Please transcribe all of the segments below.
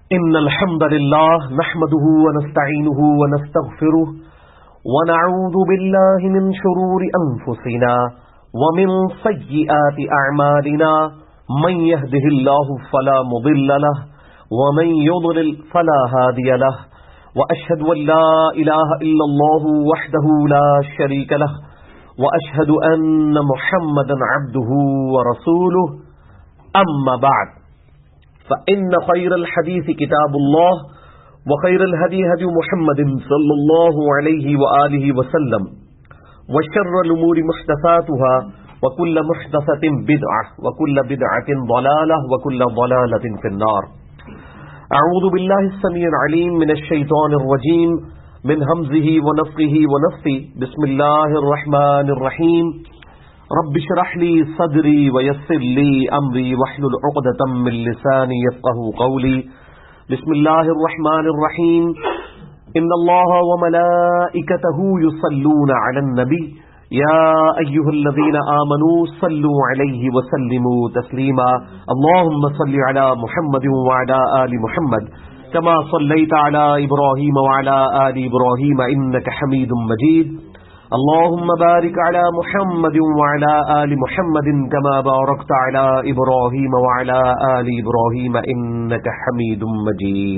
إن الحمد لله نحمده ونستعينه ونستغفره ونعوذ بالله من شرور أنفسنا ومن سيئات أعمالنا من يهده الله فلا مضل له ومن يضلل فلا هادي له وأشهد أن لا إله إلا الله وحده لا شريك له وأشهد أن محمدا عبده ورسوله أما بعد فإن خير الحديث كتاب الله وخير الهدي هدي محمد صلى الله عليه وآله وسلم وشر الأمور محدثاتها وكل محدثة بدعة وكل بدعة ضلالة وكل ضلالة في النار. أعوذ بالله السميع العليم من الشيطان الرجيم من همزه ونفخه ونفثه. بسم الله الرحمن الرحيم. رب اشرح لي صدري ويسر لي امري واحلل عقدة من لساني يفقهوا قولي. بسم الله الرحمن الرحيم. ان الله وملائكته يصلون على النبي يا ايها الذين آمنوا صلوا عليه وسلموا تسليما. اللهم صل على محمد وعلى آل محمد كما صليت على ابراهيم وعلى آل ابراهيم انك حميد مجيد. اللهم بارك على محمد وعلى آل محمد كما باركت على إبراهيم وعلى آل إبراهيم إنك حميد مجيد.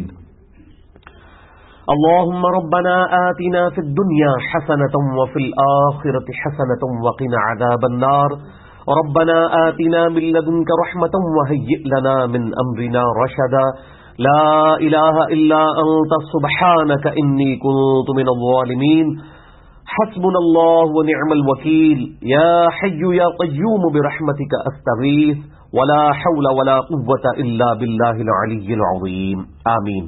اللهم ربنا آتنا في الدنيا حسنة وفي الآخرة حسنة وقنا عذاب النار. ربنا آتنا من لدنك رحمة وهيئ لنا من أمرنا رشدا. لا إله إلا أنت سبحانك إني كنت من الظالمين. حسبنا الله ونعم الوكيل. يا حي يا قيوم برحمتك استغيث ولا حول ولا قوة الا بالله العلی العظیم. آمین.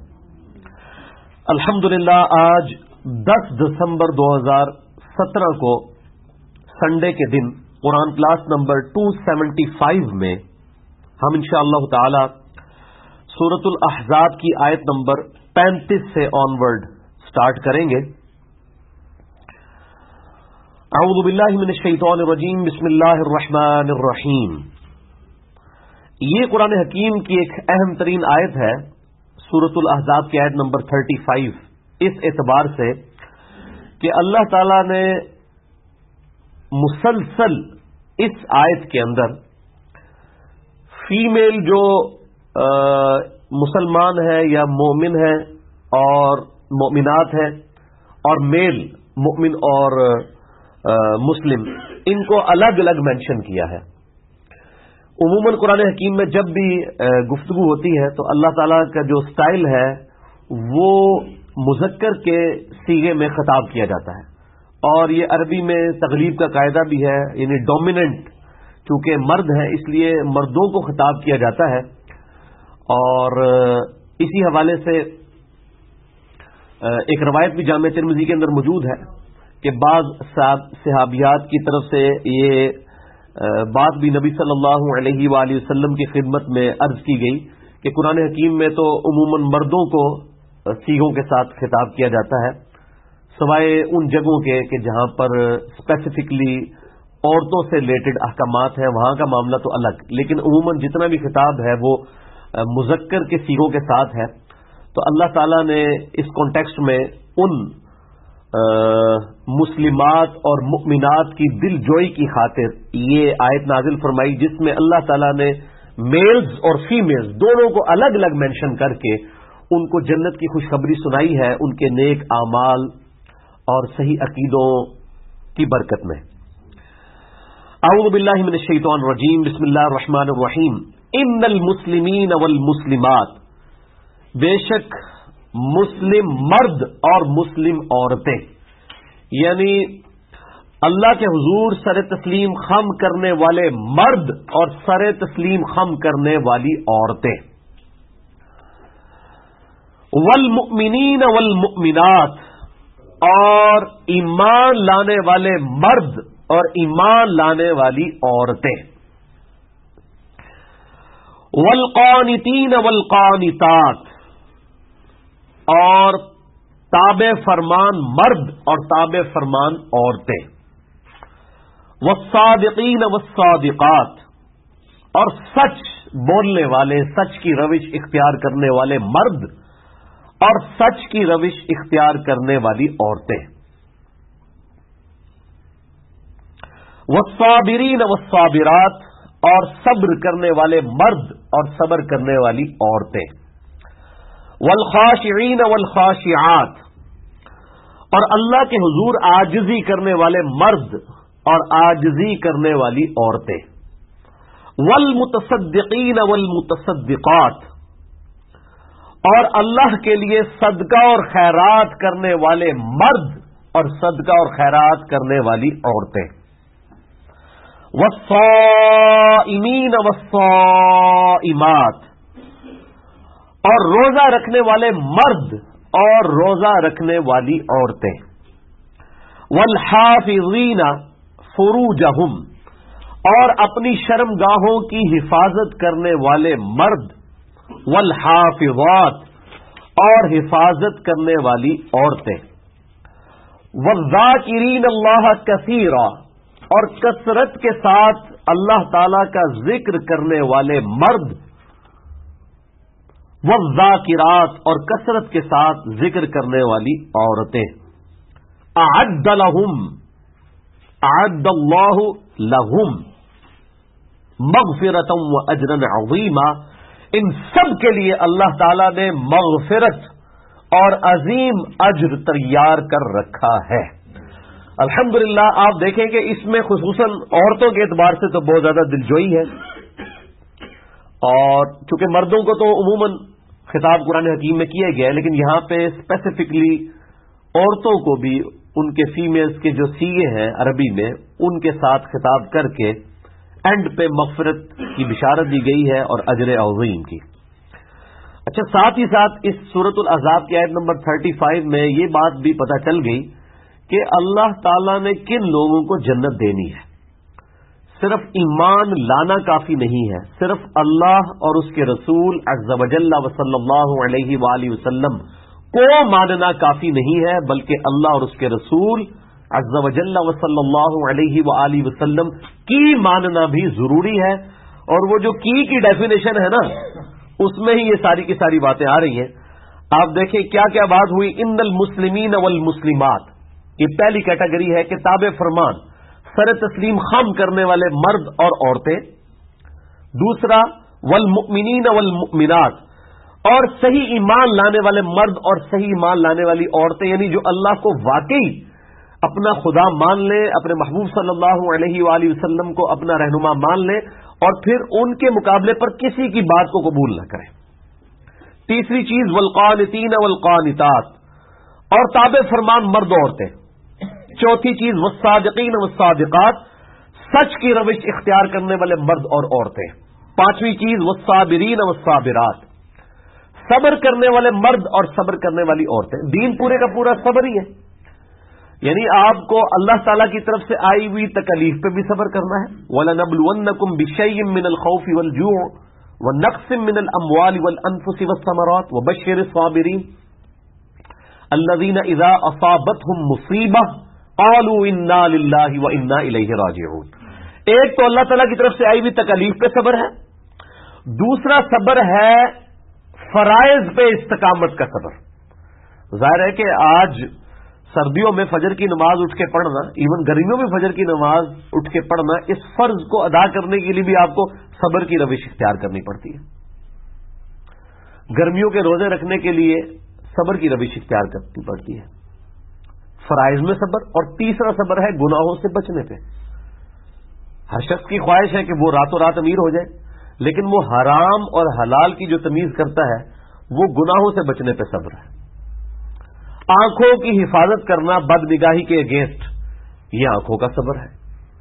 الحمدللہ آج 10 دسمبر 2017 کو سنڈے کے دن قرآن کلاس نمبر 275 میں ہم انشاءاللہ تعالی سورۃ الاحزاب کی آیت نمبر 35 سے آنورڈ سٹارٹ کریں گے. اعوذ باللہ من الشیطان الرجیم. بسم اللہ الرحمن الرحیم. یہ قرآن حکیم کی ایک اہم ترین آیت ہے سورۃ الاحزاب کی آیت نمبر 35 اس اعتبار سے کہ اللہ تعالی نے مسلسل اس آیت کے اندر فیمیل جو مسلمان ہے یا مومن ہے اور مومنات ہے اور میل مومن اور مسلم ان کو الگ الگ مینشن کیا ہے. عموماً قرآن حکیم میں جب بھی گفتگو ہوتی ہے تو اللہ تعالیٰ کا جو سٹائل ہے وہ مذکر کے صیغے میں خطاب کیا جاتا ہے اور یہ عربی میں تغلیب کا قاعدہ بھی ہے. یعنی ڈومیننٹ چونکہ مرد ہیں اس لیے مردوں کو خطاب کیا جاتا ہے. اور اسی حوالے سے ایک روایت بھی جامع ترمذی کے اندر موجود ہے کہ بعض صحابیات کی طرف سے یہ بات بھی نبی صلی اللہ علیہ وآلہ وسلم کی خدمت میں عرض کی گئی کہ قرآن حکیم میں تو عموماً مردوں کو صیغوں کے ساتھ خطاب کیا جاتا ہے سوائے ان جگہوں کے کہ جہاں پر اسپیسیفکلی عورتوں سے ریلیٹڈ احکامات ہیں وہاں کا معاملہ تو الگ. لیکن عموماً جتنا بھی خطاب ہے وہ مذکر کے صیغوں کے ساتھ ہے. تو اللہ تعالیٰ نے اس کانٹیکسٹ میں ان مسلمات اور مؤمنات کی دل جوئی کی خاطر یہ آیت نازل فرمائی جس میں اللہ تعالیٰ نے میلز اور فیمیلز دونوں کو الگ الگ مینشن کر کے ان کو جنت کی خوشخبری سنائی ہے ان کے نیک اعمال اور صحیح عقیدوں کی برکت میں. اعوذ باللہ من الشیطان الرجیم. بسم اللہ الرحمن الرحیم. ان المسلمین والمسلمات بے شک مسلم مرد اور مسلم عورتیں یعنی اللہ کے حضور سر تسلیم خم کرنے والے مرد اور سر تسلیم خم کرنے والی عورتیں. والمؤمنین والمؤمنات اور ایمان لانے والے مرد اور ایمان لانے والی عورتیں. والقانتین والقانتات اور تابع فرمان مرد اور تابع فرمان عورتیں. والصادقین والصادقات اور سچ بولنے والے، سچ کی روش اختیار کرنے والے مرد اور سچ کی روش اختیار کرنے والی عورتیں. والصابرین والصابرات، اور صبر کرنے والے مرد اور صبر کرنے والی عورتیں. والخاشعین والخاشعات، اور اللہ کے حضور عاجزی کرنے والے مرد اور عاجزی کرنے والی عورتیں. والمتصدقین والمتصدقات، اور اللہ کے لیے صدقہ اور خیرات کرنے والے مرد اور صدقہ اور خیرات کرنے والی عورتیں. والصائمین والصائمات، اور روزہ رکھنے والے مرد اور روزہ رکھنے والی عورتیں. والحافظین فروجہم، اور اپنی شرمگاہوں کی حفاظت کرنے والے مرد. والحافظات، اور حفاظت کرنے والی عورتیں. والذاکرین اللہ کثیرا، اور کثرت کے ساتھ اللہ تعالی کا ذکر کرنے والے مرد. والذاکرات، اور کثرت کے ساتھ ذکر کرنے والی عورتیں. اعد لہم، اعد اللہ لہم مغفرۃ واجرا عظیما، ان سب کے لیے اللہ تعالی نے مغفرت اور عظیم اجر تیار کر رکھا ہے. الحمدللہ آپ دیکھیں کہ اس میں خصوصاً عورتوں کے اعتبار سے تو بہت زیادہ دلجوئی ہے، اور چونکہ مردوں کو تو عموماً خطاب قرآن حکیم میں کیا گیا ہے، لیکن یہاں پہ اسپیسیفکلی عورتوں کو بھی ان کے فیمیلز کے جو سیغے ہیں عربی میں ان کے ساتھ خطاب کر کے اینڈ پہ مغفرت کی بشارت دی گئی ہے اور اجر عظیم کی. اچھا، ساتھ ہی ساتھ اس سورۃ الاحزاب کی آیت نمبر 35 میں یہ بات بھی پتہ چل گئی کہ اللہ تعالیٰ نے کن لوگوں کو جنت دینی ہے. صرف ایمان لانا کافی نہیں ہے، صرف اللہ اور اس کے رسول عز و جل و صلی اللہ علیہ وآلہ وسلم کو ماننا کافی نہیں ہے، بلکہ اللہ اور اس کے رسول عز و جل و صلی اللہ علیہ وآلہ وسلم کی ماننا بھی ضروری ہے. اور وہ جو کی ڈیفینیشن ہے نا، اس میں ہی یہ ساری کی ساری باتیں آ رہی ہیں. آپ دیکھیں کیا کیا بات ہوئی. ان المسلمین والمسلمات، یہ پہلی کیٹیگری ہے کہ تابع فرمان سر تسلیم خم کرنے والے مرد اور عورتیں. دوسرا والمؤمنین والمؤمنات، اور صحیح ایمان لانے والے مرد اور صحیح ایمان لانے والی عورتیں، یعنی جو اللہ کو واقعی اپنا خدا مان لیں، اپنے محبوب صلی اللہ علیہ وآلہ وسلم کو اپنا رہنما مان لیں اور پھر ان کے مقابلے پر کسی کی بات کو قبول نہ کریں. تیسری چیز والقانتین والقانتات، اور تابع فرمان مرد عورتیں. چوتھی چیز والصادقین والصادقات، سچ کی روش اختیار کرنے والے مرد اور عورتیں. پانچویں چیز والصابرین والصابرات، صبر کرنے والے مرد اور صبر کرنے والی عورتیں. دین پورے کا پورا صبر ہی ہے، یعنی آپ کو اللہ تعالیٰ کی طرف سے آئی ہوئی تکلیف پہ بھی صبر کرنا ہے. وَلَنَبْلُوَنَّكُمْ بِشَيْءٍ مِّنَ الْخَوْفِ وَالْجُوعِ وَنَقْصٍ مِّنَ الْأَمْوَالِ وَالْأَنفُسِ وَالثَّمَرَاتِ وَبَشِّرِ الصَّابِرِينَ الَّذِينَ إِذَا أَصَابَتْهُمْ مُصِيبَةٌ قَالُوا إِنَّا لِلَّهِ وَإِنَّا إِلَيْهِ رَاجِعُونَ. ایک تو اللہ تعالیٰ کی طرف سے آئی ہوئی تکلیف پہ صبر ہے، دوسرا صبر ہے فرائض پہ استقامت کا صبر. ظاہر ہے کہ آج سردیوں میں فجر کی نماز اٹھ کے پڑھنا، ایون گرمیوں میں فجر کی نماز اٹھ کے پڑھنا، اس فرض کو ادا کرنے کے لیے بھی آپ کو صبر کی روش اختیار کرنی پڑتی ہے. گرمیوں کے روزے رکھنے کے لیے صبر کی روش اختیار کرنی پڑتی ہے. فرائض میں صبر، اور تیسرا صبر ہے گناہوں سے بچنے پہ. ہر شخص کی خواہش ہے کہ وہ راتوں رات امیر ہو جائے، لیکن وہ حرام اور حلال کی جو تمیز کرتا ہے وہ گناہوں سے بچنے پہ صبر ہے. آنکھوں کی حفاظت کرنا بد نگاہی کے اگینسٹ، یہ آنکھوں کا صبر ہے.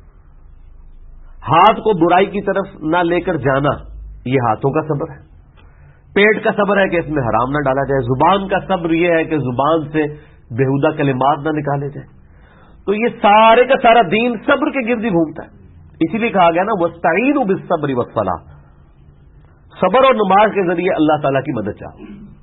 ہاتھ کو برائی کی طرف نہ لے کر جانا، یہ ہاتھوں کا صبر ہے. پیٹ کا صبر ہے کہ اس میں حرام نہ ڈالا جائے. زبان کا صبر یہ ہے کہ زبان سے بےہودہ کلمات نہ نکالے جائیں. تو یہ سارے کا سارا دین صبر کے گرد ہی گھومتا ہے. اسی لیے کہا گیا نا وَاسْتَعِينُوا بِالصَّبْرِ وَالصَّلَاةِ، صبر اور نماز کے ذریعے اللہ تعالیٰ کی مدد چاہو.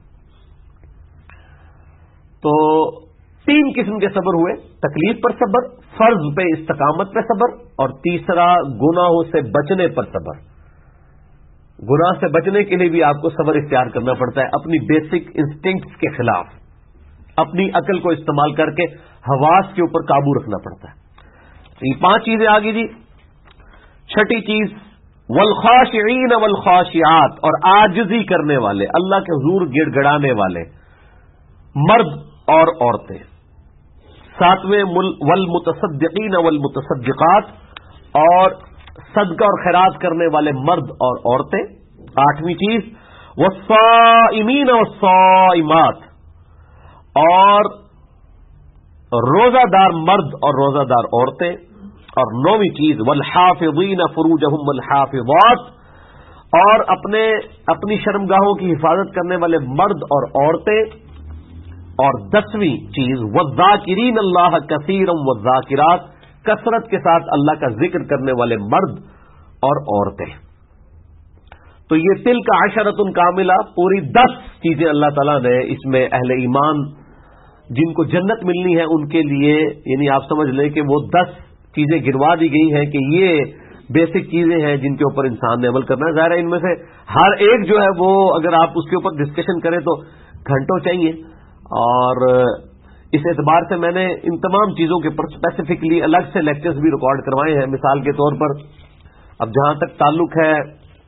تو تین قسم کے صبر ہوئے: تکلیف پر صبر، فرض پہ استقامت پہ صبر، اور تیسرا گناہوں سے بچنے پر صبر. گناہ سے بچنے کے لیے بھی آپ کو صبر اختیار کرنا پڑتا ہے، اپنی بیسک انسٹنکٹس کے خلاف اپنی عقل کو استعمال کر کے حواس کے اوپر قابو رکھنا پڑتا ہے۔ تو یہ 5 چیزیں آگی جی۔ چھٹی چیز والخاشعین والخاشعات، اور عاجزی کرنے والے، اللہ کے حضور گڑ گڑانے والے مرد اور عورتیں۔ 7ویں والمتصدقین والمتصدقات، اور صدقہ اور خیرات کرنے والے مرد اور عورتیں۔ 8ویں چیز والصائمین والصائمات، اور روزہ دار مرد اور روزہ دار عورتیں۔ اور 9ویں چیز والحافظین فروجہم والحافظات، اور اپنی شرمگاہوں کی حفاظت کرنے والے مرد اور عورتیں۔ اور 10ویں چیز والذاکرین اللہ کثیرا والذاکرات، کثرت کے ساتھ اللہ کا ذکر کرنے والے مرد اور عورتیں۔ تو یہ تلک عشرۃ کاملہ، پوری 10 چیزیں اللہ تعالیٰ نے اس میں اہل ایمان جن کو جنت ملنی ہے ان کے لیے، یعنی آپ سمجھ لیں کہ وہ 10 چیزیں گنوا دی گئی ہیں کہ یہ بیسک چیزیں ہیں جن کے اوپر انسان نے عمل کرنا ہے۔ ظاہر ہے ان میں سے ہر ایک جو ہے وہ اگر آپ اس کے اوپر ڈسکشن کریں تو گھنٹوں چاہیے، اور اس اعتبار سے میں نے ان تمام چیزوں کے اوپر اسپیسیفکلی الگ سے لیکچرز بھی ریکارڈ کروائے ہیں۔ مثال کے طور پر اب جہاں تک تعلق ہے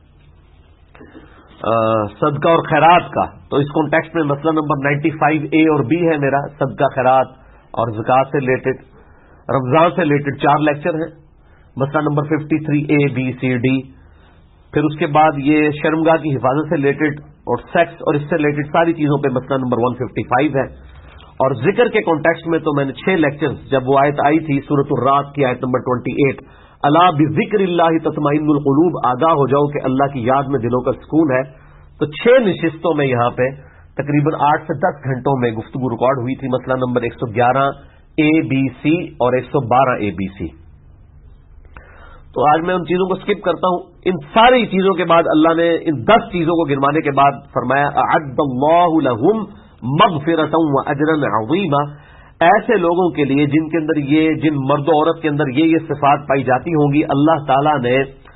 صدقہ اور خیرات کا، تو اس کانٹیکسٹ میں مسئلہ نمبر 95A اور B ہے میرا، صدقہ خیرات اور زکوٰۃ سے ریلیٹڈ۔ رمضان سے ریلیٹڈ 4 لیکچر ہیں، مسئلہ number 53A B C D۔ پھر اس کے بعد یہ شرمگاہ کی حفاظت سے ریلیٹڈ اور سیکس اور اس سے ریلیٹڈ ساری چیزوں پہ مسئلہ نمبر 155 ہے۔ اور ذکر کے کانٹیکسٹ میں تو میں نے 6 لیکچرز، جب وہ آیت آئی تھی سورۃ الرعد کی آیت نمبر 28، الا بذکر اللہ تطمئن القلوب، آگاہ ہو جاؤ کہ اللہ کی یاد میں دلوں کا سکون ہے، تو 6 نشستوں میں یہاں پہ تقریباً 8 سے 10 گھنٹوں میں گفتگو ریکارڈ ہوئی تھی۔ مسئلہ نمبر 111A B C اور 112A B C۔ تو آج میں ان چیزوں کو سکپ کرتا ہوں۔ ان ساری چیزوں کے بعد اللہ نے ان 10 چیزوں کو گنوانے کے بعد فرمایا اعد اللہ لہم مغفرۃ واجرا عظیما، ایسے لوگوں کے لیے جن کے اندر جن مرد و عورت کے اندر یہ صفات پائی جاتی ہوں گی، اللہ تعالی نے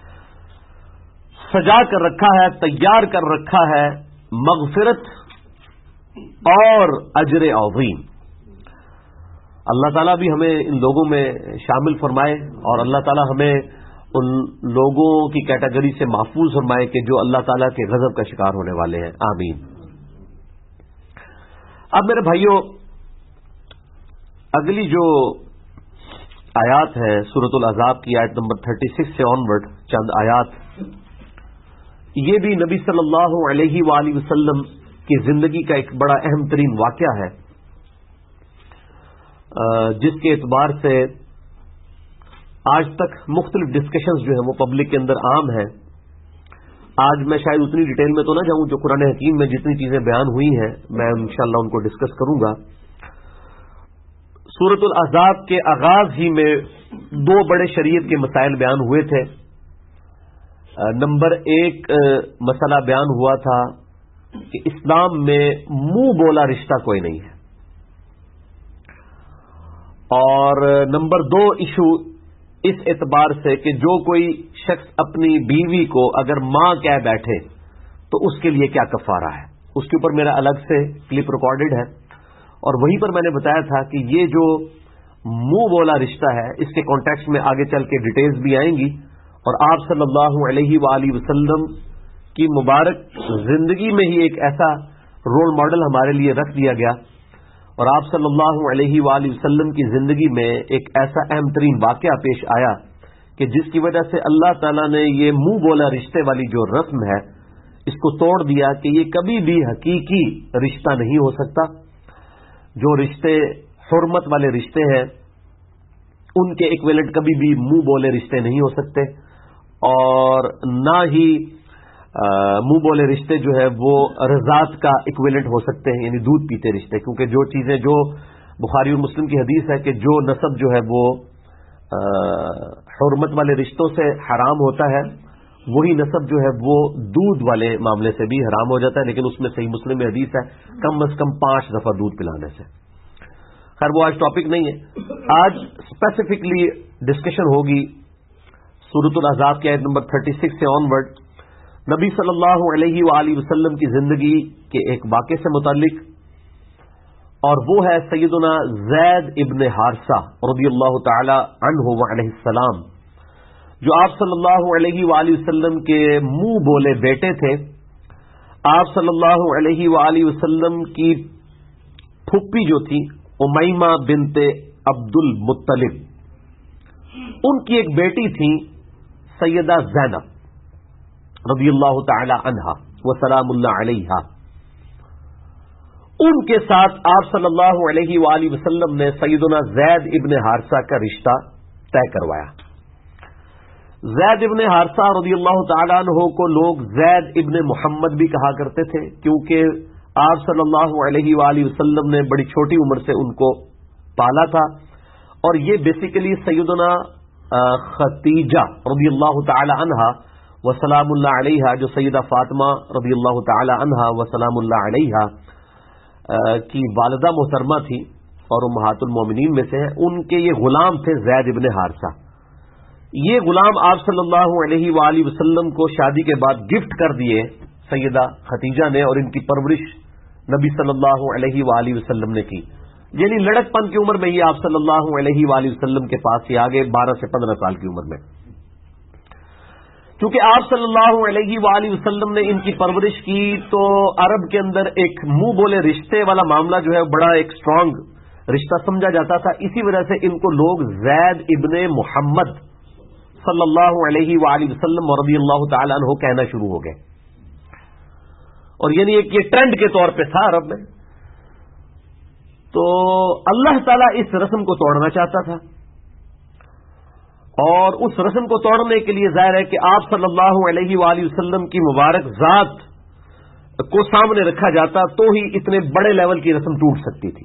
سجا کر رکھا ہے، تیار کر رکھا ہے مغفرت اور اجر عظیم۔ اللہ تعالیٰ بھی ہمیں ان لوگوں میں شامل فرمائے، اور اللہ تعالیٰ ہمیں ان لوگوں کی کیٹیگری سے محفوظ فرمائے کہ جو اللہ تعالیٰ کے غضب کا شکار ہونے والے ہیں، آمین۔ اب میرے بھائیوں، اگلی جو آیات ہے سورۃ الاحزاب کی آیت نمبر 36 سے آنورڈ، چند آیات، یہ بھی نبی صلی اللہ علیہ وآلہ وسلم کی زندگی کا ایک بڑا اہم ترین واقعہ ہے، جس کے اعتبار سے آج تک مختلف ڈسکشنز جو ہیں وہ پبلک کے اندر عام ہیں۔ آج میں شاید اتنی ڈیٹیل میں تو نہ جاؤں، جو قرآن حکیم میں جتنی چیزیں بیان ہوئی ہیں میں انشاءاللہ ان کو ڈسکس کروں گا۔ سورۃ الاحزاب کے آغاز ہی میں 2 بڑے شریعت کے مسائل بیان ہوئے تھے۔ نمبر 1 مسئلہ بیان ہوا تھا کہ اسلام میں منہ بولا رشتہ کوئی نہیں ہے، اور نمبر 2 ایشو اس اعتبار سے کہ جو کوئی شخص اپنی بیوی کو اگر ماں کہہ بیٹھے تو اس کے لیے کیا کفارہ ہے، اس کے اوپر میرا الگ سے کلپ ریکارڈڈ ہے، اور وہیں پر میں نے بتایا تھا کہ یہ جو منہ بولا رشتہ ہے اس کے کانٹیکسٹ میں آگے چل کے ڈیٹیلز بھی آئیں گی، اور آپ صلی اللہ علیہ وآلہ وسلم کی مبارک زندگی میں ہی ایک ایسا رول ماڈل ہمارے لیے رکھ دیا گیا، اور آپ صلی اللہ علیہ وآلہ وسلم کی زندگی میں ایک ایسا اہم ترین واقعہ پیش آیا کہ جس کی وجہ سے اللہ تعالیٰ نے یہ منہ بولا رشتے والی جو رسم ہے اس کو توڑ دیا کہ یہ کبھی بھی حقیقی رشتہ نہیں ہو سکتا۔ جو رشتے حرمت والے رشتے ہیں ان کے ایکویلنٹ کبھی بھی منہ بولے رشتے نہیں ہو سکتے، اور نہ ہی منہ بولے رشتے جو ہے وہ رضاعت کا ایکویلنٹ ہو سکتے ہیں، یعنی دودھ پیتے رشتے، کیونکہ جو چیزیں جو بخاری اور مسلم کی حدیث ہے کہ جو نسب جو ہے وہ حرمت والے رشتوں سے حرام ہوتا ہے، وہی نسب جو ہے وہ دودھ والے معاملے سے بھی حرام ہو جاتا ہے، لیکن اس میں صحیح مسلم میں حدیث ہے کم از کم 5 دفعہ دودھ پلانے سے۔ خیر وہ آج ٹاپک نہیں ہے، آج اسپیسیفکلی ڈسکشن ہوگی سورۃ الاحزاب کی آیت نمبر 36 سے آنورڈ، نبی صلی اللہ علیہ وآلہ وسلم کی زندگی کے ایک واقعے سے متعلق، اور وہ ہے سیدنا زید ابن حارثہ رضی اللہ تعالی عنہ وعلیہ السلام، جو آپ صلی اللہ علیہ وآلہ وسلم کے منہ بولے بیٹے تھے۔ آپ صلی اللہ علیہ وآلہ وسلم کی پھپھی جو تھی امیمہ بنت عبد المطلب، ان کی ایک بیٹی تھی سیدہ زینب رضی اللہ تعالی عنہا وسلام اللہ علیہا۔ ان کے ساتھ آپ صلی اللہ علیہ وآلہ وسلم نے سیدنا زید ابن حارثہ کا رشتہ طے کروایا۔ زید ابن حارثہ رضی اللہ تعالیٰ عنہ کو لوگ زید ابن محمد بھی کہا کرتے تھے، کیونکہ آپ صلی اللہ علیہ وآلہ وسلم نے بڑی چھوٹی عمر سے ان کو پالا تھا، اور یہ بیسیکلی سیدنا خدیجہ رضی اللہ تعالی عنہا وسلام اللہ علیہا، جو سیدہ فاطمہ رضی اللہ تعالی عنہا وسلام اللہ علیہا کی والدہ محترمہ تھی اور امہات المومنین میں سے ہیں، ان کے یہ غلام تھے زید ابن حارثہ۔ یہ غلام آپ صلی اللہ علیہ وآلہ وسلم کو شادی کے بعد گفٹ کر دیے سیدہ خدیجہ نے، اور ان کی پرورش نبی صلی اللہ علیہ وآلہ وسلم نے کی، یعنی لڑک پن کی عمر میں ہی آپ صلی اللہ علیہ وآلہ وسلم کے پاس ہی آگے 12 سے 15 سال کی عمر میں۔ کیونکہ آپ صلی اللہ علیہ وآلہ وسلم نے ان کی پرورش کی، تو عرب کے اندر ایک منہ بولے رشتے والا معاملہ جو ہے بڑا ایک اسٹرانگ رشتہ سمجھا جاتا تھا، اسی وجہ سے ان کو لوگ زید ابن محمد صلی اللہ علیہ وآلہ وسلم رضی اللہ تعالی عنہ کہنا شروع ہو گئے، اور یعنی ایک یہ ٹرینڈ کے طور پہ تھا عرب میں۔ تو اللہ تعالیٰ اس رسم کو توڑنا چاہتا تھا، اور اس رسم کو توڑنے کے لیے ظاہر ہے کہ آپ صلی اللہ علیہ وآلہ وسلم کی مبارک ذات کو سامنے رکھا جاتا تو ہی اتنے بڑے لیول کی رسم ٹوٹ سکتی تھی۔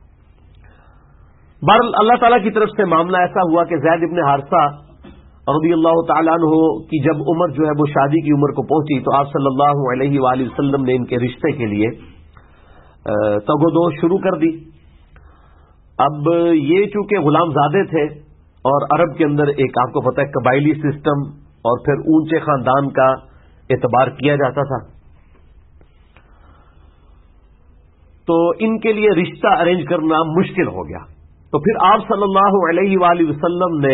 بہرحال اللہ تعالیٰ کی طرف سے معاملہ ایسا ہوا کہ زید ابن حارثہ رضی اللہ تعالیٰ عنہ کی جب عمر جو ہے وہ شادی کی عمر کو پہنچی، تو آپ صلی اللہ علیہ وآلہ وسلم نے ان کے رشتے کے لیے تگ و دو شروع کر دی۔ اب یہ چونکہ غلام زادے تھے، اور عرب کے اندر ایک آپ کو پتہ ہے قبائلی سسٹم اور پھر اونچے خاندان کا اعتبار کیا جاتا تھا، تو ان کے لیے رشتہ ارینج کرنا مشکل ہو گیا۔ تو پھر آپ صلی اللہ علیہ وآلہ وسلم نے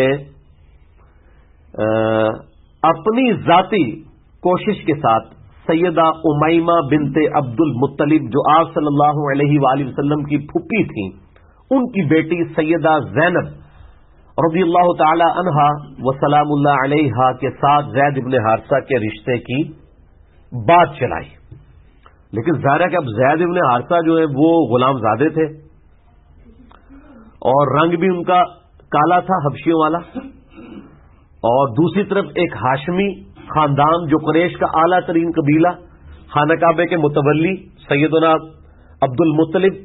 اپنی ذاتی کوشش کے ساتھ سیدہ امیمہ بنت عبد المطلب، جو آپ صلی اللہ علیہ وآلہ وسلم کی پھپھی تھیں، ان کی بیٹی سیدہ زینب رضی اللہ تعالی عنہا وسلام اللہ علیہا کے ساتھ زید ابن حارثہ کے رشتے کی بات چلائی۔ لیکن ظاہر ہے کہ اب زید ابن حارثہ جو ہے وہ غلام زادے تھے، اور رنگ بھی ان کا کالا تھا حبشیوں والا، اور دوسری طرف ایک ہاشمی خاندان جو قریش کا اعلیٰ ترین قبیلہ، خانہ کعبہ کے متولی سیدنا عبد المطلب،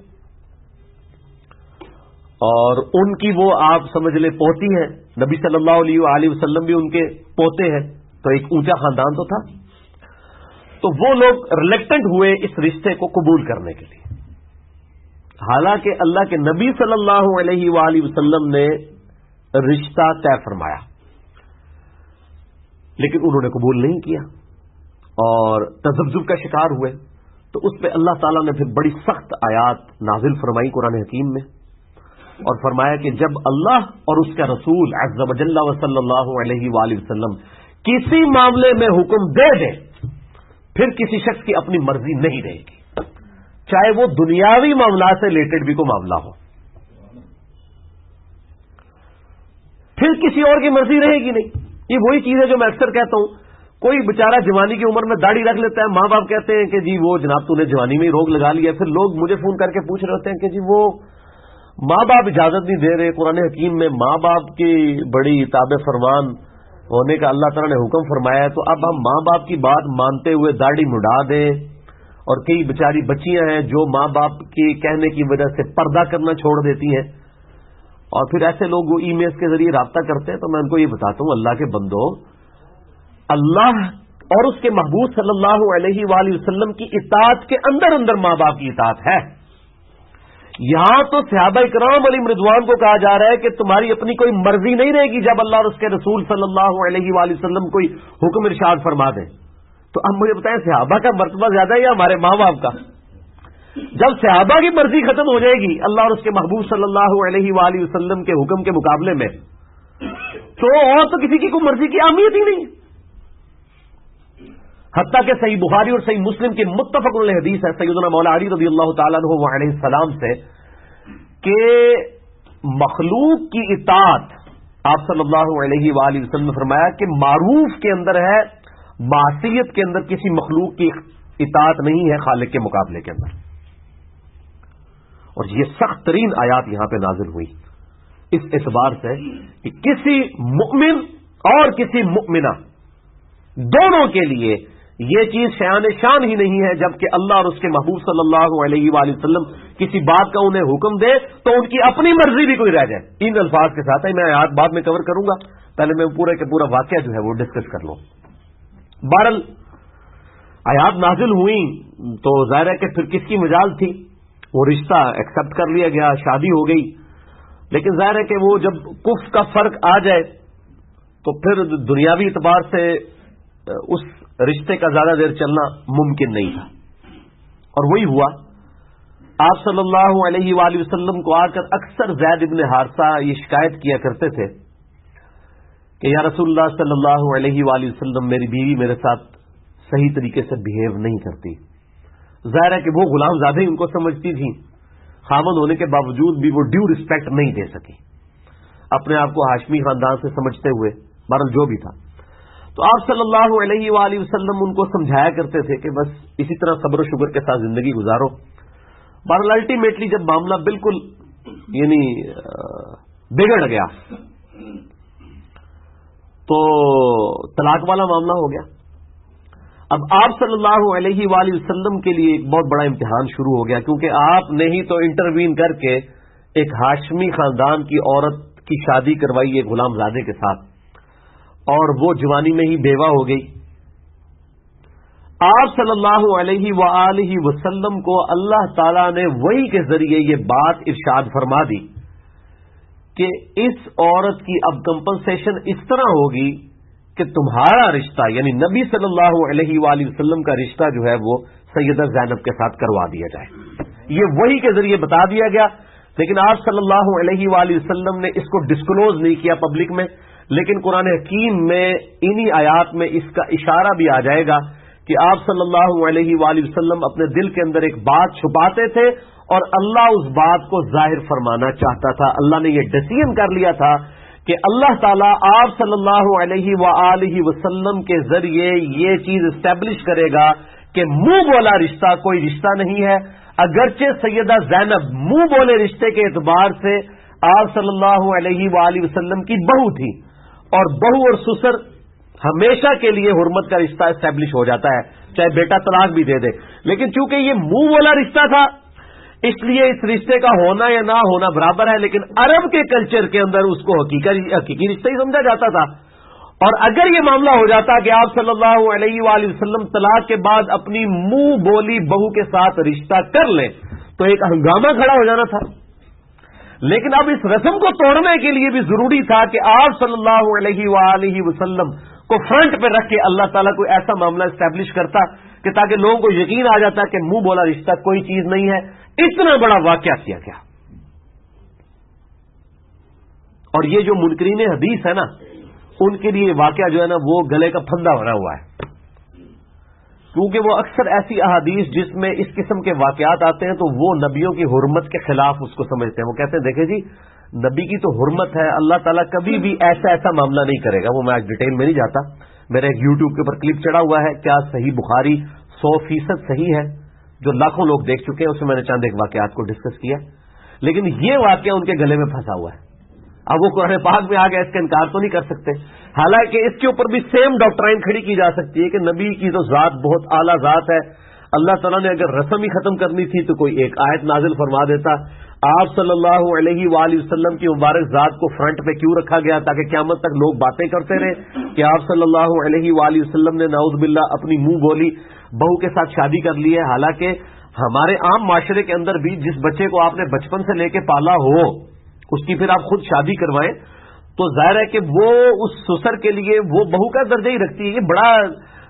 اور ان کی وہ آپ سمجھ لیں پوتی ہیں، نبی صلی اللہ علیہ وآلہ وسلم بھی ان کے پوتے ہیں، تو ایک اونچا خاندان تو تھا۔ تو وہ لوگ ریلیکٹنٹ ہوئے اس رشتے کو قبول کرنے کے لیے، حالانکہ اللہ کے نبی صلی اللہ علیہ وآلہ وسلم نے رشتہ طے فرمایا، لیکن انہوں نے قبول نہیں کیا اور تذبذب کا شکار ہوئے۔ تو اس پہ اللہ تعالیٰ نے پھر بڑی سخت آیات نازل فرمائی قرآن حکیم میں، اور فرمایا کہ جب اللہ اور اس کا رسول عز و جل و صلی اللہ علیہ وآلہ وسلم کسی معاملے میں حکم دے دیں، پھر کسی شخص کی اپنی مرضی نہیں رہے گی، چاہے وہ دنیاوی معاملات سے ریلیٹڈ بھی کوئی معاملہ ہو، پھر کسی اور کی مرضی رہے گی نہیں۔ یہ وہی چیز ہے جو میں اکثر کہتا ہوں، کوئی بیچارہ جوانی کی عمر میں داڑھی رکھ لیتا ہے، ماں باپ کہتے ہیں کہ جی وہ جناب تو نے جوانی میں ہی روگ لگا لیا، پھر لوگ مجھے فون کر کے پوچھ رہے ہوتے ہیں کہ جی وہ ماں باپ اجازت نہیں دے رہے، قرآن حکیم میں ماں باپ کی بڑی تابع فرمان ہونے کا اللہ تعالیٰ نے حکم فرمایا ہے، تو اب ہم ماں باپ کی بات مانتے ہوئے داڑھی مڈا دیں، اور کئی بیچاری بچیاں ہیں جو ماں باپ کے کہنے کی وجہ سے پردہ کرنا چھوڑ دیتی ہیں، اور پھر ایسے لوگ ای میل کے ذریعے رابطہ کرتے ہیں۔ تو میں ان کو یہ بتاتا ہوں، اللہ کے بندو، اللہ اور اس کے محبوب صلی اللہ علیہ وآلہ وسلم کی اطاعت کے اندر اندر ماں باپ کی اطاعت ہے۔ یہاں تو صحابہ کرام علیہم رضوان کو کہا جا رہا ہے کہ تمہاری اپنی کوئی مرضی نہیں رہے گی جب اللہ اور اس کے رسول صلی اللہ علیہ وآلہ وسلم کوئی حکم ارشاد فرما دیں، تو اب مجھے بتائیں صحابہ کا مرتبہ زیادہ ہے یا ہمارے ماں باپ کا؟ جب صحابہ کی مرضی ختم ہو جائے گی اللہ اور اس کے محبوب صلی اللہ علیہ وآلہ وسلم کے حکم کے مقابلے میں، تو اور تو کسی کی کوئی مرضی کی اہمیت ہی نہیں۔ حتیٰ کہ صحیح بخاری اور صحیح مسلم کی متفق علیہ حدیث ہے سیدنا مولا علی رضی اللہ تعالیٰ عنہ علیہ السلام سے کہ مخلوق کی اطاعت، آپ صلی اللہ علیہ وآلہ وسلم نے فرمایا کہ معروف کے اندر ہے، معصیت کے اندر کسی مخلوق کی اطاعت نہیں ہے خالق کے مقابلے کے اندر۔ اور یہ سخت ترین آیات یہاں پہ نازل ہوئی اس اعتبار سے کہ کسی مؤمن اور کسی مؤمنہ دونوں کے لیے یہ چیز شان شان ہی نہیں ہے، جبکہ اللہ اور اس کے محبوب صلی اللہ علیہ وآلہ وسلم کسی بات کا انہیں حکم دے تو ان کی اپنی مرضی بھی کوئی رہ جائے۔ ان الفاظ کے ساتھ میں آیات بعد میں کور کروں گا، پہلے میں پورے کے پورا واقعہ جو ہے وہ ڈسکس کر لوں۔ بہرحال آیات نازل ہوئی تو ظاہر ہے کہ پھر کس کی مجال تھی، وہ رشتہ ایکسپٹ کر لیا گیا، شادی ہو گئی۔ لیکن ظاہر ہے کہ وہ جب کفر کا فرق آ جائے تو پھر دنیاوی اعتبار سے اس رشتے کا زیادہ دیر چلنا ممکن نہیں تھا، اور وہی ہوا۔ آپ صلی اللہ علیہ وآلہ وسلم کو آ کر اکثر زید بن حارثہ یہ شکایت کیا کرتے تھے کہ یا رسول اللہ صلی اللہ علیہ وآلہ وسلم، میری بیوی میرے ساتھ صحیح طریقے سے بہیو نہیں کرتی۔ ظاہر ہے کہ وہ غلام زادہ ان کو سمجھتی تھی، خامند ہونے کے باوجود بھی وہ ڈیو رسپیکٹ نہیں دے سکی، اپنے آپ کو ہاشمی خاندان سے سمجھتے ہوئے، بہرحال جو بھی تھا۔ تو آپ صلی اللہ علیہ وآلہ وسلم ان کو سمجھایا کرتے تھے کہ بس اسی طرح صبر و شکر کے ساتھ زندگی گزارو۔ بہرحال الٹیمیٹلی جب معاملہ بالکل یعنی بگڑ گیا تو طلاق والا معاملہ ہو گیا۔ اب آپ صلی اللہ علیہ وآلہ وسلم کے لیے ایک بہت بڑا امتحان شروع ہو گیا، کیونکہ آپ نے ہی تو انٹروین کر کے ایک ہاشمی خاندان کی عورت کی شادی کروائی ایک غلام زادے کے ساتھ، اور وہ جوانی میں ہی بیوہ ہو گئی۔ آپ صلی اللہ علیہ وآلہ وسلم کو اللہ تعالیٰ نے وحی کے ذریعے یہ بات ارشاد فرما دی کہ اس عورت کی اب کمپنسیشن اس طرح ہوگی کہ تمہارا رشتہ یعنی نبی صلی اللہ علیہ وآلہ وسلم کا رشتہ جو ہے وہ سیدہ زینب کے ساتھ کروا دیا جائے۔ یہ وحی کے ذریعے بتا دیا گیا، لیکن آپ صلی اللہ علیہ وآلہ وسلم نے اس کو ڈسکلوز نہیں کیا پبلک میں، لیکن قرآن حکیم میں انہی آیات میں اس کا اشارہ بھی آ جائے گا کہ آپ صلی اللہ علیہ وآلہ وسلم اپنے دل کے اندر ایک بات چھپاتے تھے اور اللہ اس بات کو ظاہر فرمانا چاہتا تھا۔ اللہ نے یہ ڈیسیژن کر لیا تھا کہ اللہ تعالیٰ آپ صلی اللہ علیہ وآلہ وسلم کے ذریعے یہ چیز اسٹیبلش کرے گا کہ منہ بولا رشتہ کوئی رشتہ نہیں ہے، اگرچہ سیدہ زینب منہ بولے رشتے کے اعتبار سے آپ صلی اللہ علیہ وآلہ وسلم کی بہو تھی، اور بہو اور سسر ہمیشہ کے لیے حرمت کا رشتہ اسٹیبلش ہو جاتا ہے، چاہے بیٹا طلاق بھی دے دے۔ لیکن چونکہ یہ منہ بولا رشتہ تھا اس لیے اس رشتے کا ہونا یا نہ ہونا برابر ہے، لیکن عرب کے کلچر کے اندر اس کو حقیقی رشتہ ہی سمجھا جاتا تھا۔ اور اگر یہ معاملہ ہو جاتا کہ آپ صلی اللہ علیہ وآلہ وسلم طلاق کے بعد اپنی منہ بولی بہو کے ساتھ رشتہ کر لیں تو ایک ہنگامہ کھڑا ہو جانا تھا۔ لیکن اب اس رسم کو توڑنے کے لیے بھی ضروری تھا کہ آپ صلی اللہ علیہ وآلہ وسلم کو فرنٹ پہ رکھ کے اللہ تعالیٰ کوئی ایسا معاملہ اسٹیبلش کرتا کہ تاکہ لوگوں کو یقین آ جاتا کہ منہ بولا رشتہ کوئی چیز نہیں ہے۔ اتنا بڑا واقعہ کیا گیا، اور یہ جو منکرین حدیث ہے نا ان کے لیے واقعہ جو ہے نا وہ گلے کا پھندا بنا ہوا ہے، کیونکہ وہ اکثر ایسی احادیث جس میں اس قسم کے واقعات آتے ہیں تو وہ نبیوں کی حرمت کے خلاف اس کو سمجھتے ہیں۔ وہ کہتے ہیں دیکھیں جی نبی کی تو حرمت ہے، اللہ تعالیٰ کبھی بھی ایسا معاملہ نہیں کرے گا۔ وہ میں آج ڈیٹیل میں نہیں جاتا، میرے ایک یوٹیوب کے اوپر کلپ چڑھا ہوا ہے، کیا صحیح بخاری 100% صحیح ہے، جو لاکھوں لوگ دیکھ چکے ہیں، اس میں میں نے چند ایک واقعات کو ڈسکس کیا، لیکن یہ واقعہ ان کے گلے میں پھنسا ہوا ہے۔ اب وہ قرآن پاک میں آ گیا، اس کا انکار تو نہیں کر سکتے، حالانکہ اس کے اوپر بھی سیم ڈاکٹرائن کھڑی کی جا سکتی ہے کہ نبی کی تو ذات بہت اعلیٰ ذات ہے، اللہ تعالیٰ نے اگر رسم ہی ختم کرنی تھی تو کوئی ایک آیت نازل فرما دیتا۔ آپ صلی اللہ علیہ وآلہ وسلم کی مبارک ذات کو فرنٹ پہ کیوں رکھا گیا؟ تاکہ قیامت تک لوگ باتیں کرتے رہے کہ آپ صلی اللہ علیہ وآلہ وسلم نے نعوذ باللہ اپنی منہ بولی بہو کے ساتھ شادی کر لی ہے۔ حالانکہ ہمارے عام معاشرے کے اندر بھی جس بچے کو آپ نے بچپن سے لے کے پالا ہو اس کی پھر آپ خود شادی کروائیں تو ظاہر ہے کہ وہ اس سسر کے لیے وہ بہو کا درجہ ہی رکھتی ہے۔ یہ بڑا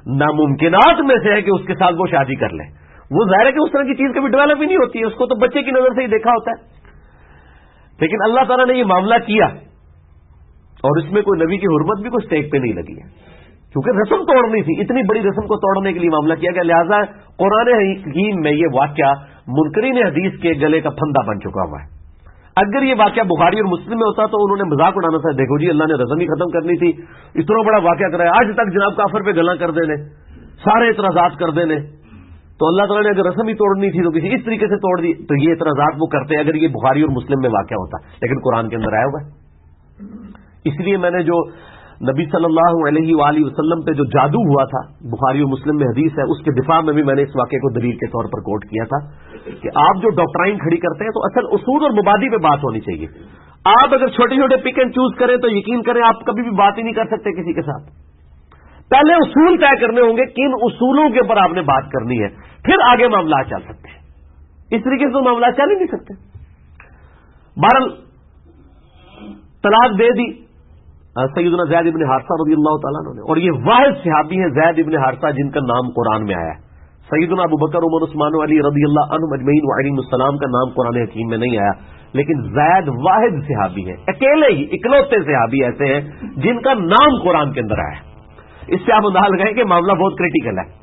नामुमकिनात में से है कि उसके साथ वो शादी कर ले। वो ज़ाहिर है कि उस तरह की चीज कभी डेवलप ही नहीं होती है, उसको तो बच्चे की नजर से ही देखा होता है। लेकिन अल्लाह ताला ने ये मामला किया और इसमें कोई नबी की हुर्मत भी कोई स्टेक पे नहीं लगी है, क्योंकि रस्म तोड़नी थी। इतनी बड़ी रस्म को तोड़ने के लिए मामला किया गया। लिहाजा कुरान हकीम में ये वाकया मुनकरीन हदीस के गले का फंदा बन चुका हुआ है। अगर ये वाकया बुखारी और मुस्लिम में होता तो उन्होंने मजाक उड़ाना था, देखो जी अल्लाह ने रस्म ही खत्म करनी थी, इतना बड़ा वाकया कराया, आज तक जनाब काफर पे गला कर देने, सारे इतराजात कर देने। तो अल्लाह ताला ने अगर रस्म ही तोड़नी थी तो किसी इस तरीके से तोड़ दी, तो ये इतराजात वो करते अगर ये बुखारी और मुस्लिम में वाकया होता, लेकिन कुरान के अंदर आया हुआ है। इसलिए मैंने जो नबी सल्लल्लाहु अलैहि वसल्लम पे जो जादू हुआ था, बुखारी और मुस्लिम में हदीस है, उसके दिफा में भी मैंने इस वाकये को दलील के तौर पर कोट किया था कि आप जो डॉक्ट्राइन खड़ी करते हैं तो असल उसूल और मुबादी पे बात होनी चाहिए। आप अगर छोटे छोटे पिक एंड चूज करें तो यकीन करें आप कभी भी बात ही नहीं कर सकते किसी के साथ। पहले उसूल तय करने होंगे, किन उसूलों के ऊपर आपने बात करनी है, फिर आगे मामला चल सकते हैं। इस तरीके से तो मामला चल ही नहीं सकते। बहरहाल तलाक दे दी सैयदना ज़ैद इब्न हारिसा रज़ियल्लाहु ताला अन्हु ने, और ये वाहिद सहाबी है ज़ैद इब्न हारिसा जिनका नाम कुरान में आया है। सैयदना अबू बकर उमर उस्मान अली रज़ियल्लाहु अन्हुम अजमईन व अलैहिमुस्सलाम का नाम कुरान हकीम में नहीं आया, लेकिन ज़ैद वाहिद सहाबी है, अकेले ही इकलौते सहाबी ऐसे हैं जिनका नाम कुरान के अंदर आया है। इससे आप अंदाजा लगाएं कि मामला बहुत क्रिटिकल है।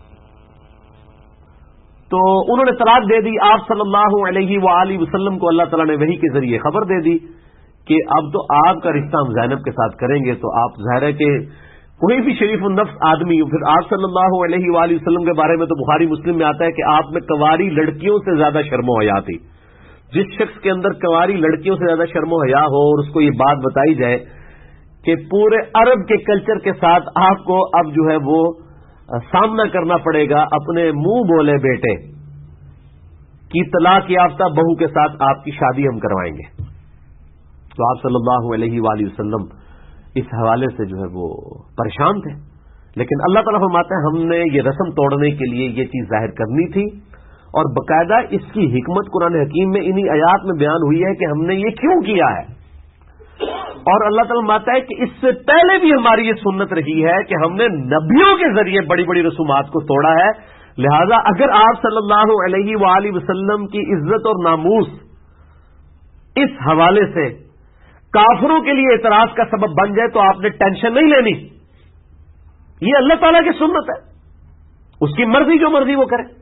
तो उन्होंने तलाक दे दी। आप सल्लल्लाहु अलैहि वसल्लम को अल्लाह ताला ने वही के जरिए खबर दे दी कि अब तो आपका रिश्ता हम ज़ैनब के साथ करेंगे। तो आप ज़ाहिर है कि कोई भी शरीफ नफ्स आदमी, फिर आप सल्लल्लाहु अलैहि वसल्लम के बारे में तो बुखारी मुस्लिम में आता है कि आप में कंवारी लड़कियों से ज्यादा शर्म हया थी। जिस शख्स के अंदर कंवारी लड़कियों से ज्यादा शर्म हया हो और उसको ये बात बताई जाए कि पूरे अरब के कल्चर के साथ आपको अब जो है वो सामना करना पड़ेगा अपने मुंह बोले बेटे की तलाक याफ्ता बहू के साथ आपकी शादी हम करवाएंगे, तो आप सल्लल्लाहु अलैहि वसल्लम इस हवाले से जो है वो परेशान थे। लेकिन अल्लाह ताला फरमाते हैं हमने ये रस्म तोड़ने के लिए ये चीज जाहिर करनी थी, और बकायदा इसकी हिकमत कुरान हकीम में इन्हीं आयात में बयान हुई है कि हमने ये क्यों किया है। और अल्लाह ताला फरमाता है कि इससे पहले भी हमारी ये सुन्नत रही है कि हमने नबियों के जरिए बड़ी बड़ी रसूमात को तोड़ा है। लिहाजा अगर आप सल्लल्लाहु अलैहि वसल्लम की इज्जत और नामूस इस हवाले से काफिरों के लिए एतराज का सबब बन जाए तो आपने टेंशन नहीं लेनी। ये अल्लाह ताला की सुन्नत है, उसकी मर्जी जो मर्जी वो करे।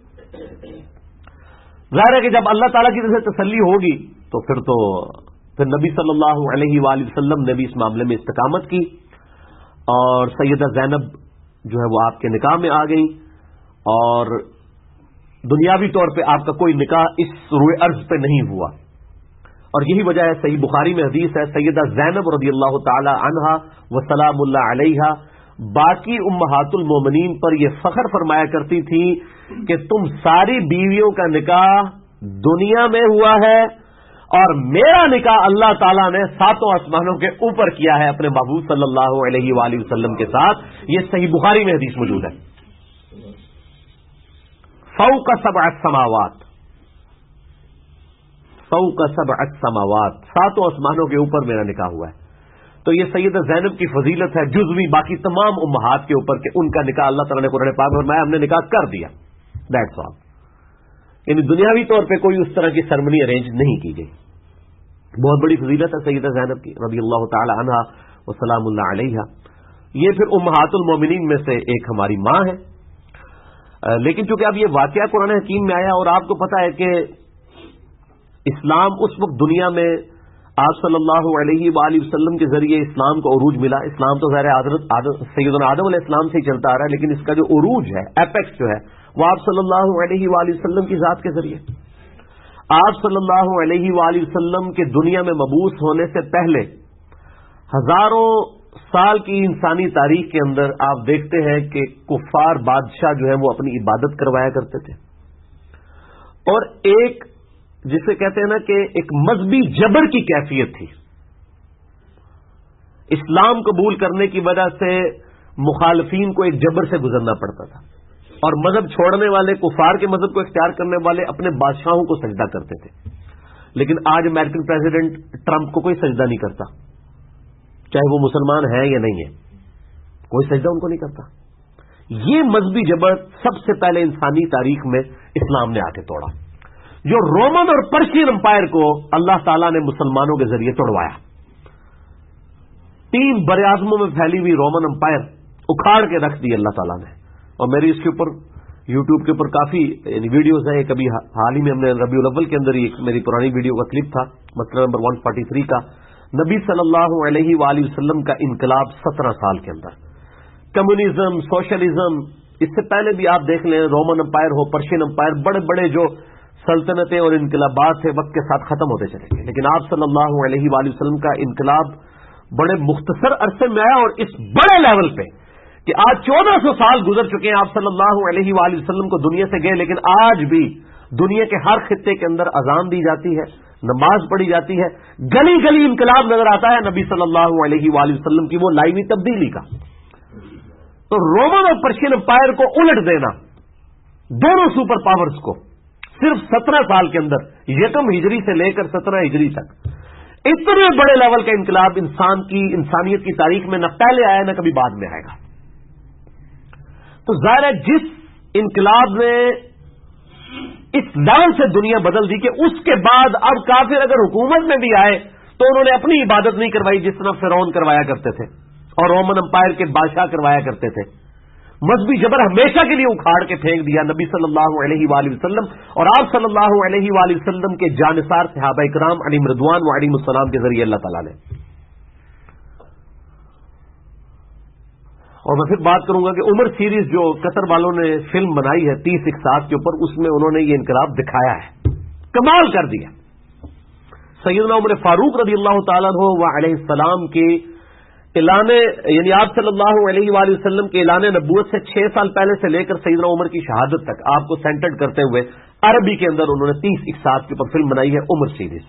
जाहिर है कि जब अल्लाह ताला की तरफ से तसल्ली होगी तो फिर नबी सल्लल्लाहु अलैहि वसल्लम ने भी इस मामले में इस्तकामत की और सैयदा ज़ैनब जो है वो आपके निकाह में आ गई, और दुनियावी तौर पे आपका कोई निकाह इस रुए अर्ज पे नहीं हुआ। और यही वजह है, सही बुखारी में हदीस है, सैयदा ज़ैनब रज़ियल्लाहु ताला अन्हा व सलामुल्लाह अलैहा बाकी उम्महातुल मोमिनीन पर यह फख्र फरमाया करती थी कि तुम सारी बीवियों का निकाह दुनिया में हुआ है और मेरा निकाह अल्लाह ताला ने सातों आसमानों के ऊपर किया है अपने महबूब सल्लल्लाहु अलैहि वसल्लम के साथ। यह सही बुखारी में हदीस मौजूद है। फौक सबअत समावात, फौक सबअत समावात, सातों आसमानों के ऊपर मेरा निकाह हुआ है। तो ये सैयदा ज़ैनब की फजीलत है जुज़वी बाकी तमाम उम्महात के ऊपर कि उनका निकाह अल्लाह ताला ने कुरान पाक में फरमाया हमने निकाह कर दिया, दैट्स ऑल। यानी दुनियावी तौर पे कोई उस तरह की सेरेमनी अरेंज नहीं की गई। बहुत बड़ी फजीलत है सैयदा ज़ैनब की रज़ियल्लाहु ताला अन्हा व सलामुल्लाह अलैहा। ये फिर उम्महातुल मोमिनीन में से एक हमारी मां है। लेकिन चूंकि अब ये वाकया कुरान हकीम में आया और आपको पता है कि इस्लाम उस वक्त दुनिया में आप सल्लल्लाहु अलैहि वसल्लम के जरिए इस्लाम को उरूज मिला। इस्लाम तो ज़ाहिर सैयदना आदम अलैहिस्सलाम से ही चलता आ रहा है, लेकिन इसका जो उरूज है, एपेक्स जो है, वो आप सल्लल्लाहु अलैहि वसल्लम की जात के जरिए। आप सल्लल्लाहु अलैहि वसल्लम के दुनिया में मबूस होने से पहले हजारों साल की इंसानी तारीख के अंदर आप देखते हैं कि कुफार बादशाह जो है वो अपनी इबादत करवाया करते थे, और एक जिसे कहते हैं ना कि एक मजहबी जबर की कैफियत थी। इस्लाम कबूल करने की वजह से मुखालफीन को एक जबर से गुजरना पड़ता था, और मजहब छोड़ने वाले कुफार के मजहब को इख्तियार करने वाले अपने बादशाहों को सजदा करते थे। लेकिन आज अमेरिकन प्रेसिडेंट ट्रंप को कोई सजदा नहीं करता, चाहे वो मुसलमान है या नहीं है, कोई सजदा उनको नहीं करता। یہ مذہبی جبر سب سے پہلے انسانی تاریخ میں اسلام نے آ کے توڑا، جو رومن اور پرشین امپائر کو اللہ تعالیٰ نے مسلمانوں کے ذریعے توڑوایا۔ 3 براعظموں میں پھیلی ہوئی رومن امپائر اکھاڑ کے رکھ دی اللہ تعالیٰ نے۔ اور میری اس کے اوپر یوٹیوب کے اوپر کافی ویڈیوز ہیں، کبھی حال ہی میں ہم نے ربیع الاول کے اندر ہی میری پرانی ویڈیو کا کلپ تھا، مسئلہ نمبر 143 کا، نبی صلی اللہ علیہ وآلہ وسلم کا انقلاب 17 سال کے اندر، کمیونزم، سوشلزم، اس سے پہلے بھی آپ دیکھ لیں رومن امپائر ہو، پرشین امپائر، بڑے بڑے جو سلطنتیں اور انقلابات تھے وقت کے ساتھ ختم ہوتے چلے گئے، لیکن آپ صلی اللہ علیہ وآلہ وسلم کا انقلاب بڑے مختصر عرصے میں آیا، اور اس بڑے لیول پہ کہ آج 1400 سال گزر چکے ہیں، آپ صلی اللہ علیہ وآلہ وسلم کو دنیا سے گئے، لیکن آج بھی دنیا کے ہر خطے کے اندر اذان دی جاتی ہے، نماز پڑھی جاتی ہے، گلی گلی انقلاب نظر آتا ہے نبی صلی اللہ علیہ وآلہ وسلم کی وہ لائی ہوئی تبدیلی کا۔ تو رومن اور پرشین امپائر کو الٹ دینا، دونوں سپر پاورز کو صرف 17 سال کے اندر، یکم ہجری سے لے کر 17 ہجری تک، اتنے بڑے لیول کا انقلاب انسانیت کی تاریخ میں نہ پہلے آیا نہ کبھی بعد میں آئے گا۔ تو ظاہر ہے جس انقلاب نے اس لیول سے دنیا بدل دی کہ اس کے بعد اب کافر اگر حکومت میں بھی آئے تو انہوں نے اپنی عبادت نہیں کروائی جس طرح فرعون کروایا کرتے تھے اور رومن امپائر کے بادشاہ کروایا کرتے تھے۔ مذہبی جبر ہمیشہ کے لیے اکھاڑ کے پھینک دیا نبی صلی اللہ علیہ وآلہ وسلم اور آپ صلی اللہ علیہ وآلہ وسلم کے جانثار صحابہ کرام علیہم رضوان و علیہم السلام کے ذریعے اللہ تعالیٰ نے۔ اور میں پھر بات کروں گا کہ عمر سیریز جو قطر والوں نے فلم بنائی ہے 30 اقساط کے اوپر، اس میں انہوں نے یہ انقلاب دکھایا ہے، کمال کر دیا۔ سیدنا عمر فاروق رضی اللہ تعالیٰ عنہ و علیہ السلام کے اعلان، یعنی آپ صلی اللہ علیہ وآلہ وسلم کے اعلان نبوت سے 6 سال پہلے سے لے کر سیدنا عمر کی شہادت تک آپ کو سینٹرڈ کرتے ہوئے عربی کے اندر انہوں نے 30 اقساط کے اوپر فلم بنائی ہے عمر سیریز۔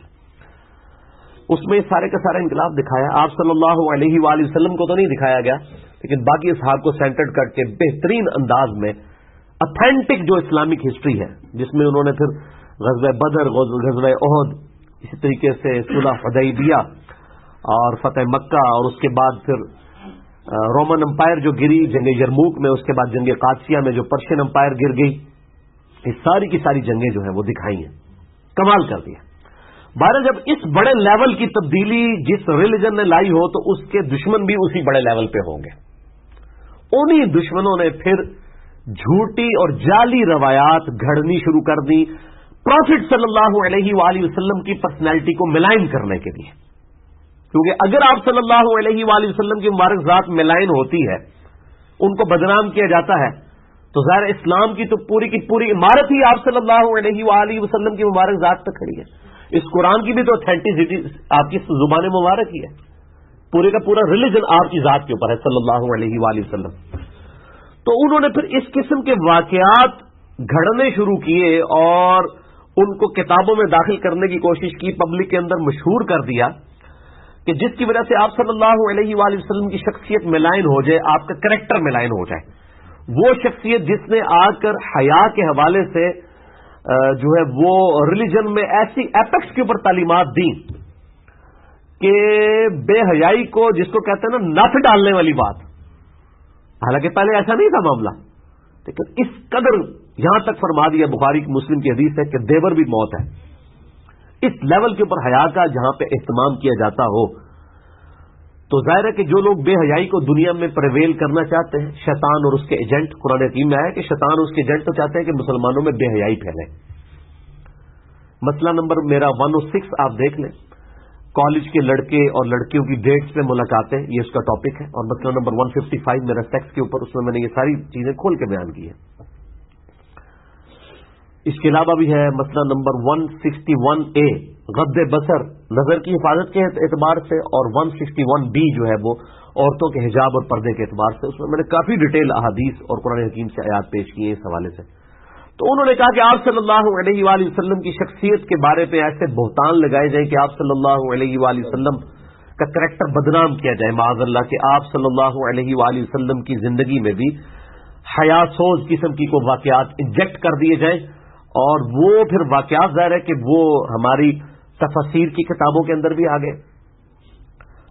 اس میں سارے کا سارا انقلاب دکھایا، آپ صلی اللہ علیہ وآلہ وسلم کو تو نہیں دکھایا گیا، لیکن باقی اصحاب کو سینٹرڈ کر کے بہترین انداز میں اتھینٹک جو اسلامک ہسٹری ہے، جس میں انہوں نے پھر غزوہ بدر، غزوہ احد، اسی طریقے سے صلح حدیبیہ اور فتح مکہ، اور اس کے بعد پھر رومن امپائر جو گری جنگ یرموک میں، اس کے بعد جنگ قادسیہ میں جو پرشین امپائر گر گئی، یہ ساری کی ساری جنگیں جو ہیں وہ دکھائی ہیں، کمال کر دیا۔ بہرحال جب اس بڑے لیول کی تبدیلی جس ریلیجن نے لائی ہو تو اس کے دشمن بھی اسی بڑے لیول پہ ہوں گے۔ انہی دشمنوں نے پھر جھوٹی اور جعلی روایات گھڑنی شروع کر دی پروفٹ صلی اللہ علیہ وآلہ وسلم کی پرسنالٹی کو ملائن کرنے کے لیے، کیونکہ اگر آپ صلی اللہ علیہ وآلہ وسلم کی مبارک ذات ملائن ہوتی ہے، ان کو بدنام کیا جاتا ہے، تو ظاہر اسلام کی تو پوری کی پوری عمارت ہی آپ صلی اللہ علیہ وآلہ وسلم کی مبارک ذات پہ کھڑی ہے۔ اس قرآن کی بھی تو اتھینٹسٹی آپ کی زبان مبارک ہی ہے، پورے کا پورا ریلیجن آپ کی ذات کے اوپر ہے صلی اللہ علیہ وآلہ وسلم۔ تو انہوں نے پھر اس قسم کے واقعات گھڑنے شروع کیے اور ان کو کتابوں میں داخل کرنے کی کوشش کی، پبلک کے اندر مشہور کر دیا، کہ جس کی وجہ سے آپ صلی اللہ علیہ وآلہ وسلم کی شخصیت ملائن ہو جائے، آپ کا کریکٹر ملائن ہو جائے۔ وہ شخصیت جس نے آ کر حیا کے حوالے سے جو ہے وہ ریلیجن میں ایسی ایپیکس کے اوپر تعلیمات دیں کہ بے حیائی کو، جس کو کہتے ہیں نا نت ڈالنے والی بات، حالانکہ پہلے ایسا نہیں تھا معاملہ، لیکن اس قدر یہاں تک فرما دیا بخاری مسلم کی حدیث ہے کہ دیور بھی موت ہے۔ اس لیول کے اوپر حیا کا جہاں پہ اہتمام کیا جاتا ہو، تو ظاہر ہے کہ جو لوگ بے حیائی کو دنیا میں پریویل کرنا چاہتے ہیں، شیطان اور اس کے ایجنٹ، قرآن حکیم میں آیا کہ شیطان اور اس کے ایجنٹ تو چاہتے ہیں کہ مسلمانوں میں بے حیائی پھیلے۔ مسئلہ نمبر میرا 106 آپ دیکھ لیں، کالج کے لڑکے اور لڑکیوں کی ڈیٹس پہ ملاقاتیں، یہ اس کا ٹاپک ہے، اور مسئلہ نمبر 155 میرا سیکس کے اوپر، اس میں نے یہ ساری چیزیں کھول کے بیان کی ہیں۔ اس کے علاوہ بھی ہے مسئلہ نمبر 161A غض بصر، نظر کی حفاظت کے اعتبار سے، اور 161B جو ہے وہ عورتوں کے حجاب اور پردے کے اعتبار سے، اس میں میں نے کافی ڈیٹیل احادیث اور قرآن حکیم سے آیات پیش کی ہیں اس حوالے سے۔ تو انہوں نے کہا کہ آپ صلی اللہ علیہ وآلہ وسلم کی شخصیت کے بارے پہ ایسے بہتان لگائے جائیں کہ آپ صلی اللہ علیہ وآلہ وسلم کا کریکٹر بدنام کیا جائے، معاذ اللہ، کہ آپ صلی اللہ علیہ وآلہ وسلم کی زندگی میں بھی حیا سوز قسم کی کو واقعات انجیکٹ کر دیے جائیں، اور وہ پھر واقعات ظاہر ہے کہ وہ ہماری تفسیر کی کتابوں کے اندر بھی آ گئے۔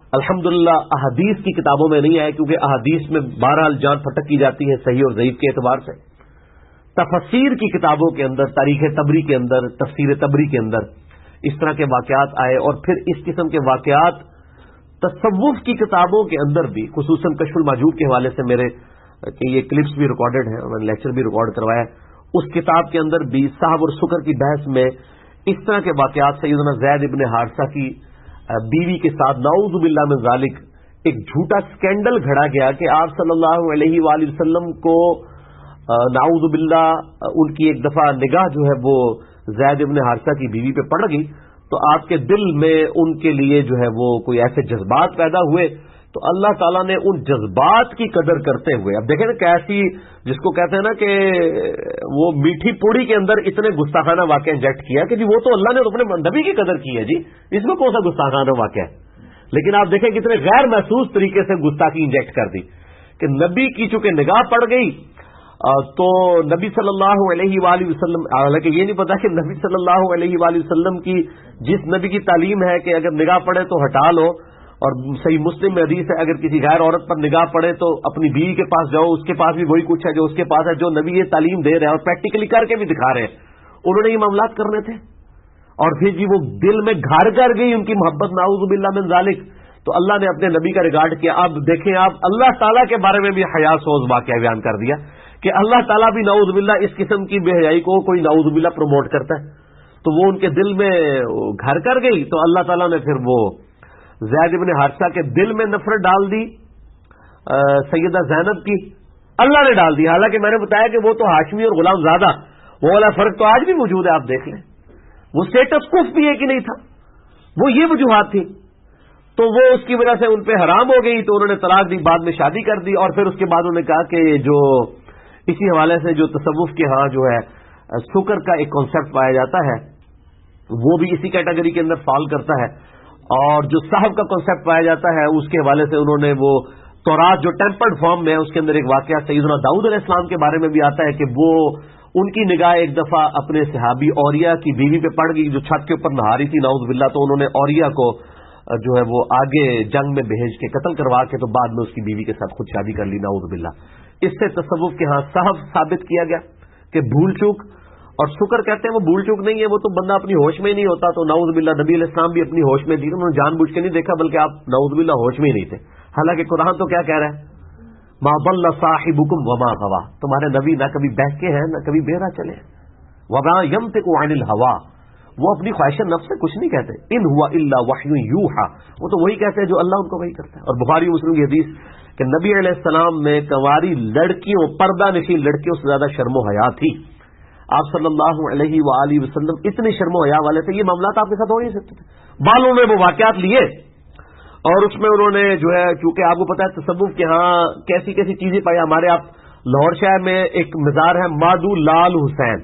الحمدللہ احادیث کی کتابوں میں نہیں آئے، کیونکہ احادیث میں بہرحال جان پھٹک کی جاتی ہے صحیح اور ضعیف کے اعتبار سے۔ تفسیر کی کتابوں کے اندر، تاریخ طبری کے اندر، تفسیر طبری کے اندر اس طرح کے واقعات آئے، اور پھر اس قسم کے واقعات تصوف کی کتابوں کے اندر بھی، خصوصاً کشف المحجوب کے حوالے سے میرے یہ کلپس بھی ریکارڈڈ ہیں، میں نے لیکچر بھی ریکارڈ کروایا ہے، اس کتاب کے اندر بھی صحب اور سکر کی بحث میں اس طرح کے واقعات سیدنا زید ابن حارثہ کی بیوی کے ساتھ نعوذ باللہ من ذالک ایک جھوٹا سکینڈل گھڑا گیا کہ آپ صلی اللہ علیہ وآلہ وسلم کو نعوذ باللہ ان کی ایک دفعہ نگاہ جو ہے وہ زید ابن حارثہ کی بیوی پہ پڑ گئی، تو آپ کے دل میں ان کے لیے جو ہے وہ کوئی ایسے جذبات پیدا ہوئے، تو اللہ تعالیٰ نے ان جذبات کی قدر کرتے ہوئے، اب دیکھیں نا کیسی، جس کو کہتے ہیں نا کہ وہ میٹھی پوڑی کے اندر اتنے گستاخانہ واقعہ انجیکٹ کیا کہ جی وہ تو اللہ نے تو اپنے نبی کی قدر کی ہے، جی اس میں کون سا گستاخانہ واقعہ ہے؟ لیکن آپ دیکھیں کتنے غیر محسوس طریقے سے گستاخی انجیکٹ کر دی کہ نبی کی چونکہ نگاہ پڑ گئی تو نبی صلی اللہ علیہ وآلہ وسلم، حالانکہ یہ نہیں پتا کہ نبی صلی اللہ علیہ وآلہ وسلم کی جس نبی کی تعلیم ہے کہ اگر نگاہ پڑے تو ہٹا لو، اور صحیح مسلم میں حدیث ہے اگر کسی غیر عورت پر نگاہ پڑے تو اپنی بیوی کے پاس جاؤ، اس کے پاس بھی وہی کچھ ہے جو اس کے پاس ہے، جو نبی یہ تعلیم دے رہے ہیں اور پریکٹیکلی کر کے بھی دکھا رہے ہیں، انہوں نے یہ معاملات کرنے تھے، اور پھر جی وہ دل میں گھر کر گئی ان کی محبت، نعوذ باللہ من ذالک، تو اللہ نے اپنے نبی کا ریگارڈ کیا۔ اب دیکھیں آپ، اللہ تعالیٰ کے بارے میں بھی حیا سوز واقعہ بیان کر دیا کہ اللہ تعالیٰ بھی نعوذ باللہ اس قسم کی بے حیائی کو کوئی نعوذ باللہ پروموٹ کرتا ہے، تو وہ ان کے دل میں گھر کر گئی، تو اللہ تعالیٰ نے پھر وہ زید ابن حارثہ کے دل میں نفرت ڈال دی سیدہ زینب کی، اللہ نے ڈال دی، حالانکہ میں نے بتایا کہ وہ تو ہاشمی اور غلام زادہ، وہ والا فرق تو آج بھی موجود ہے، آپ دیکھ لیں، وہ اسٹیٹس کف بھی ایک ہی نہیں تھا، وہ یہ وجوہات تھی، تو وہ اس کی وجہ سے ان پہ حرام ہو گئی، تو انہوں نے طلاق دی، بعد میں شادی کر دی، اور پھر اس کے بعد انہوں نے کہا کہ جو اسی حوالے سے جو تصوف کے ہاں جو ہے سکر کا ایک کانسیپٹ پایا جاتا ہے وہ بھی اسی کیٹیگری کے اندر فال کرتا ہے، اور جو صاحب کا کانسیپٹ پایا جاتا ہے اس کے حوالے سے انہوں نے وہ تورات جو ٹیمپرڈ فارم میں ہے اس کے اندر ایک واقعہ سیدنا داؤد علیہ السلام کے بارے میں بھی آتا ہے کہ وہ ان کی نگاہ ایک دفعہ اپنے صحابی اوریا کی بیوی پہ پڑ گئی جو چھت کے اوپر نہا رہی تھی، نعوذ باللہ، تو انہوں نے اوریا کو جو ہے وہ آگے جنگ میں بھیج کے قتل کروا کے تو بعد میں اس کی بیوی کے ساتھ خود شادی کر لی، نعوذ باللہ۔ اس سے تصوف کے ہاں صحب ثابت کیا گیا کہ بھول چوک، اور شکر کہتے ہیں وہ بھول چوک نہیں ہے، وہ تو بندہ اپنی ہوش میں ہی نہیں ہوتا، تو نعوذ باللہ نبی علیہ السلام بھی اپنی ہوش میں تھی، انہوں نے جان بوجھ کے نہیں دیکھا، بلکہ آپ نعوذ باللہ ہوش میں ہی نہیں تھے، حالانکہ قرآن تو کیا کہہ رہا ہے، ما ضل صاحبکم وما غوا، تمہارے نبی نہ کبھی بہکے ہیں نہ کبھی بہرا چلے ہیں، وما ينطق عن الهوى، وہ اپنی خواہش نفس سے کچھ نہیں کہتے، ان ہوا الا وحی یوحى، وہ تو وہی کہتے ہیں جو اللہ ان کو وہی کرتا ہے۔ اور بخاری مسلم کی حدیث کہ نبی علیہ السلام میں کنواری لڑکیوں، پردہ نشین لڑکیوں سے زیادہ شرم و حیا تھی، آپ صلی اللہ علیہ وآلہ وسلم اتنے شرم و حیا والے تھے، یہ معاملات آپ کے ساتھ ہو نہیں سکتے تھے۔ بالوں میں وہ واقعات لیے اور اس میں انہوں نے جو ہے، چونکہ آپ کو پتا ہے تصوف کے ہاں کیسی کیسی چیزیں پائی، ہمارے آپ لاہور شہر میں ایک مزار ہے مادو لال حسین،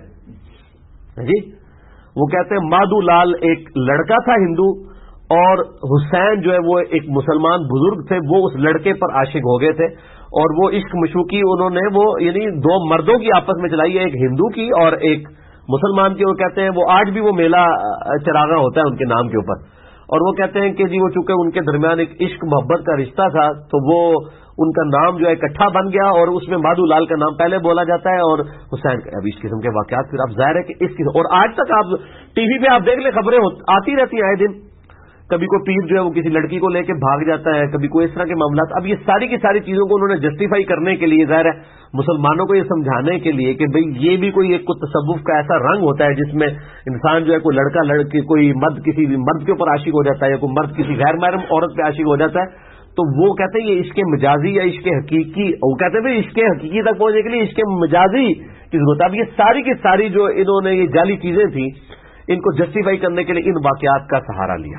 جی وہ کہتے ہیں مادو لال ایک لڑکا تھا ہندو، اور حسین جو ہے وہ ایک مسلمان بزرگ تھے، وہ اس لڑکے پر عاشق ہو گئے تھے، اور وہ عشق مشوقی انہوں نے وہ یعنی دو مردوں کی آپس میں چلائی ہے، ایک ہندو کی اور ایک مسلمان کی، وہ کہتے ہیں وہ آج بھی وہ میلہ چراغاں ہوتا ہے ان کے نام کے اوپر، اور وہ کہتے ہیں کہ جی وہ چونکہ ان کے درمیان ایک عشق محبت کا رشتہ تھا تو وہ ان کا نام جو ہے اکٹھا بن گیا، اور اس میں مادو لال کا نام پہلے بولا جاتا ہے اور حسین کا۔ اب اس قسم کے واقعات پھر اب ظاہر ہے کہ اس قسم، اور آج تک آپ ٹی وی پہ آپ دیکھ لیں خبریں آتی رہتی ہیں آئے دن، کبھی کوئی پیر جو ہے وہ کسی لڑکی کو لے کے بھاگ جاتا ہے، کبھی کوئی اس طرح کے معاملات۔ اب یہ ساری کی ساری چیزوں کو انہوں نے جسٹیفائی کرنے کے لیے، ظاہر ہے مسلمانوں کو یہ سمجھانے کے لیے کہ بھئی یہ بھی کوئی ایک تصوف کا ایسا رنگ ہوتا ہے جس میں انسان جو ہے کوئی لڑکا لڑکی، کوئی مرد کسی مرد کے اوپر عاشق ہو جاتا ہے یا کوئی مرد کسی غیر محرم عورت پہ عاشق ہو جاتا ہے، تو وہ کہتے ہیں یہ عشق مجازی یا عشق حقیقی، وہ کہتے ہیں عشق حقیقی تک پہنچنے کے لیے عشق مجازی کی ضرورت ہے۔ اب یہ ساری کی ساری جو انہوں نے یہ جعلی چیزیں تھیں، ان کو جسٹیفائی کرنے کے لیے ان واقعات کا سہارا لیا۔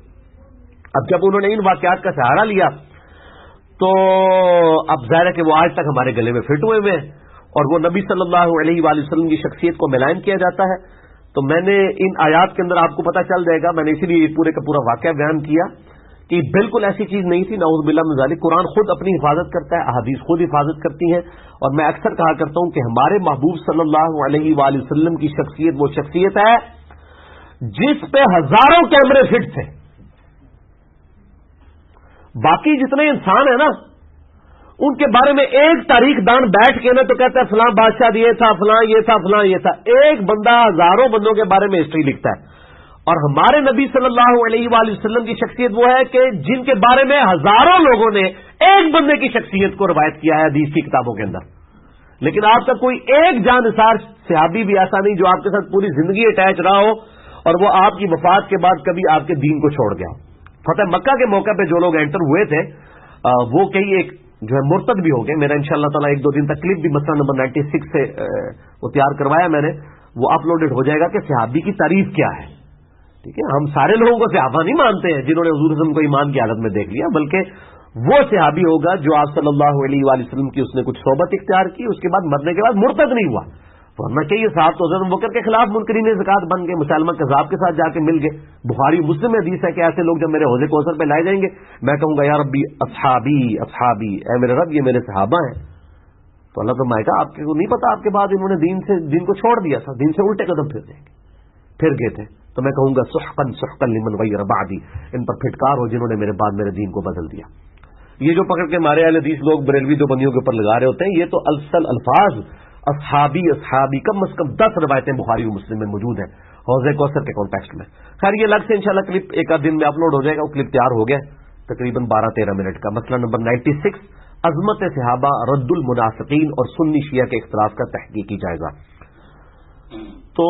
اب جب انہوں نے ان واقعات کا سہارا لیا تو اب ظاہر ہے کہ وہ آج تک ہمارے گلے میں فٹ ہوئے ہوئے ہیں، اور وہ نبی صلی اللہ علیہ وآلہ وسلم کی شخصیت کو ملائن کیا جاتا ہے۔ تو میں نے ان آیات کے اندر آپ کو پتہ چل جائے گا، میں نے اسی لیے پورے کا پورا واقعہ بیان کیا کہ بالکل ایسی چیز نہیں تھی، نعوذ باللہ من ذالک۔ قرآن خود اپنی حفاظت کرتا ہے، احادیث خود حفاظت کرتی ہیں، اور میں اکثر کہا کرتا ہوں کہ ہمارے محبوب صلی اللہ علیہ وآلہ وسلم کی شخصیت وہ شخصیت ہے جس پہ ہزاروں کیمرے فٹ تھے، باقی جتنے انسان ہیں نا ان کے بارے میں ایک تاریخ دان بیٹھ کے نا تو کہتا ہے فلاں بادشاہ یہ تھا، فلاں یہ تھا، فلاں یہ تھا. ایک بندہ ہزاروں بندوں کے بارے میں ہسٹری لکھتا ہے. اور ہمارے نبی صلی اللہ علیہ وآلہ وسلم کی شخصیت وہ ہے کہ جن کے بارے میں ہزاروں لوگوں نے ایک بندے کی شخصیت کو روایت کیا ہے حدیث کی کتابوں کے اندر. لیکن آپ کا کوئی ایک جانثار صحابی بھی ایسا نہیں جو آپ کے ساتھ پوری زندگی اٹیچ رہا ہو اور وہ آپ کی وفات کے بعد کبھی آپ کے دین کو چھوڑ گیا. فتح مکہ کے موقع پہ جو لوگ انٹر ہوئے تھے وہ کئی ایک جو ہے مرتد بھی ہو گئے. میرا انشاءاللہ تعالیٰ ایک دو دن تک کلپ بھی مسئلہ نمبر 96 سے وہ تیار کروایا میں نے، وہ اپلوڈڈ ہو جائے گا کہ صحابی کی تعریف کیا ہے. ٹھیک ہے، ہم سارے لوگوں کو صحابہ نہیں مانتے ہیں جنہوں نے حضور صلی اللہ علیہ وسلم کو ایمان کی حالت میں دیکھ لیا، بلکہ وہ صحابی ہوگا جو آپ صلی اللہ علیہ وآلہ وسلم کی اس نے کچھ صحبت اختیار کی، اس کے بعد مرنے کے بعد مرتد نہیں ہوا. ورنہ کہ یہ صاحب تو حضرت ابوبکر کے خلاف منکرین زکات بن گئے، مسلمہ کذاب کے ساتھ جا کے مل گئے. بخاری مسلم میں حدیث ہے کہ ایسے لوگ جب میرے حوض کوثر پہ لائے جائیں گے میں کہوں گا یا ربی اصحابی اصحابی، اے میرے رب یہ میرے صحابہ ہیں. تو اللہ فرمائے گا آپ کو نہیں پتا آپ کے بعد انہوں نے دین کو چھوڑ دیا تھا، دین سے الٹے قدم پھر گئے تھے. تو میں کہوں گا سحقن سحقن لمن غیر بعدی، ان پر پھٹکار ہو جنہوں نے میرے بعد میرے دین کو بدل دیا. یہ جو پکڑ کے مارے اہل حدیث لوگ بریلوی دو بندیوں کے اوپر لگا رہے ہوتے ہیں، یہ تو الفل الفاظ اصحابی اصحابی کم از کم 10 روایتیں بخاری و مسلم میں موجود ہیں حوض کوثر کے کانٹیکسٹ میں. خیر یہ الگ سے انشاءاللہ کلپ ایک آدھ دن میں اپلوڈ ہو جائے گا. وہ کلپ تیار ہو گیا تقریباً 12-13 منٹ کا. مسئلہ نمبر 96 عظمت صحابہ، رد المنافقین اور سنی شیعہ کے اختلاف کا تحقیقی جائزہ. تو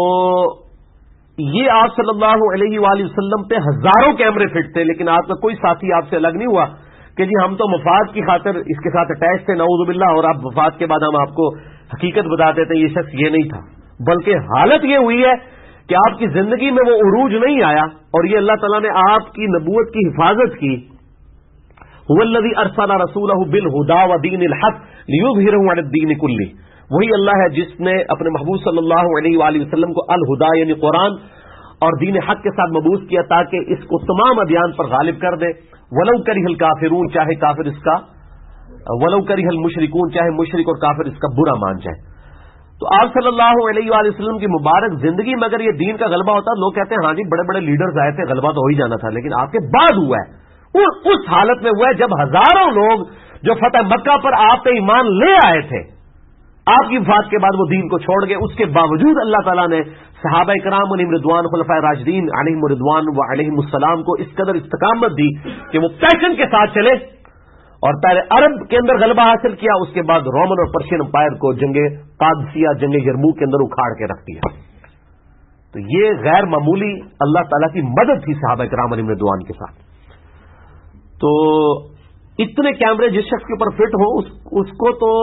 یہ آپ صلی اللہ علیہ وآلہ وسلم پہ ہزاروں کیمرے فٹ تھے، لیکن آپ کا کوئی ساتھی آپ سے الگ نہیں ہوا کہ جی ہم تو مفاد کی خاطر اس کے ساتھ اٹیچ تھے نعوذ باللہ، اور آپ وفات کے بعد ہم آپ کو حقیقت بتاتے تھے یہ شخص یہ نہیں تھا. بلکہ حالت یہ ہوئی ہے کہ آپ کی زندگی میں وہ عروج نہیں آیا، اور یہ اللہ تعالیٰ نے آپ کی نبوت کی حفاظت کی. هو الذی ارسل رسولہ بالہدی ودین الحق لیظہرہ علی الدین کلہ. وہی اللہ ہے جس نے اپنے محبوب صلی اللہ علیہ وآلہ وسلم کو الہدا یعنی قرآن اور دین حق کے ساتھ مبعوث کیا تاکہ اس کو تمام ادیان پر غالب کر دے. ولو کرہ الکافرون، چاہے کافر اس کا، ولو کرہ المشرکون، چاہے مشرک اور کافر اس کا برا مان جائے. تو آپ صلی اللہ علیہ وآلہ وسلم کی مبارک زندگی میں اگر یہ دین کا غلبہ ہوتا، لوگ کہتے ہیں ہاں جی بڑے بڑے لیڈرز آئے تھے، غلبہ تو ہو ہی جانا تھا، لیکن آپ کے بعد ہوا ہے. اس حالت میں ہوا ہے جب ہزاروں لوگ جو فتح مکہ پر آپ پہ ایمان لے آئے تھے، آپ کی وفات کے بعد وہ دین کو چھوڑ گئے. اس کے باوجود اللہ تعالیٰ نے صحابہ کرام علیہم رضوان، خلفائے راشدین علیہم رضوان و علیہم السلام کو اس قدر استقامت دی کہ وہ پیشن کے ساتھ چلے اور پہلے عرب کے اندر غلبہ حاصل کیا، اس کے بعد رومن اور پرشین امپائر کو جنگ قادسیہ، جنگ یرموک کے اندر اکھاڑ کے رکھ دیا. تو یہ غیر معمولی اللہ تعالیٰ کی مدد تھی صحابہ کرام علیہم رضوان کے ساتھ. تو اتنے کیمرے جس شخص کے اوپر فٹ ہو اس کو تو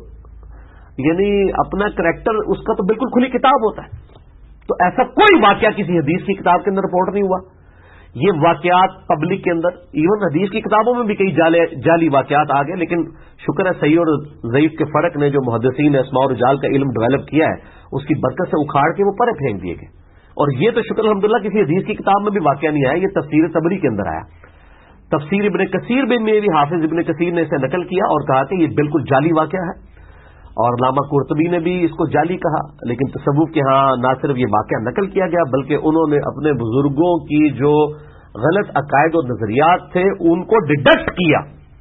یعنی اپنا کریکٹر اس کا تو بالکل کھلی کتاب ہوتا ہے. تو ایسا کوئی واقعہ کسی حدیث کی کتاب کے اندر رپورٹ نہیں ہوا. یہ واقعات پبلک کے اندر، ایون حدیث کی کتابوں میں بھی کئی جعلی واقعات آ گئے، لیکن شکر ہے صحیح اور ضعیف کے فرق نے جو محدثین اسماء اور رجال کا علم ڈیولپ کیا ہے اس کی برکت سے اکھاڑ کے وہ پرے پھینک دیے گئے. اور یہ تو شکر الحمدللہ کسی حدیث کی کتاب میں بھی واقعہ نہیں آیا، یہ تفسیر طبری کے اندر آیا. تفسیر ابن کثیر میں بھی حافظ ابن کثیر نے اسے نقل کیا اور کہا کہ یہ بالکل جعلی واقعہ ہے. اور علامہ قرطبی نے بھی اس کو جعلی کہا، لیکن تصوف کے ہاں نہ صرف یہ واقعہ نقل کیا گیا بلکہ انہوں نے اپنے بزرگوں کی جو غلط عقائد اور نظریات تھے ان کو ڈیڈکٹ کیا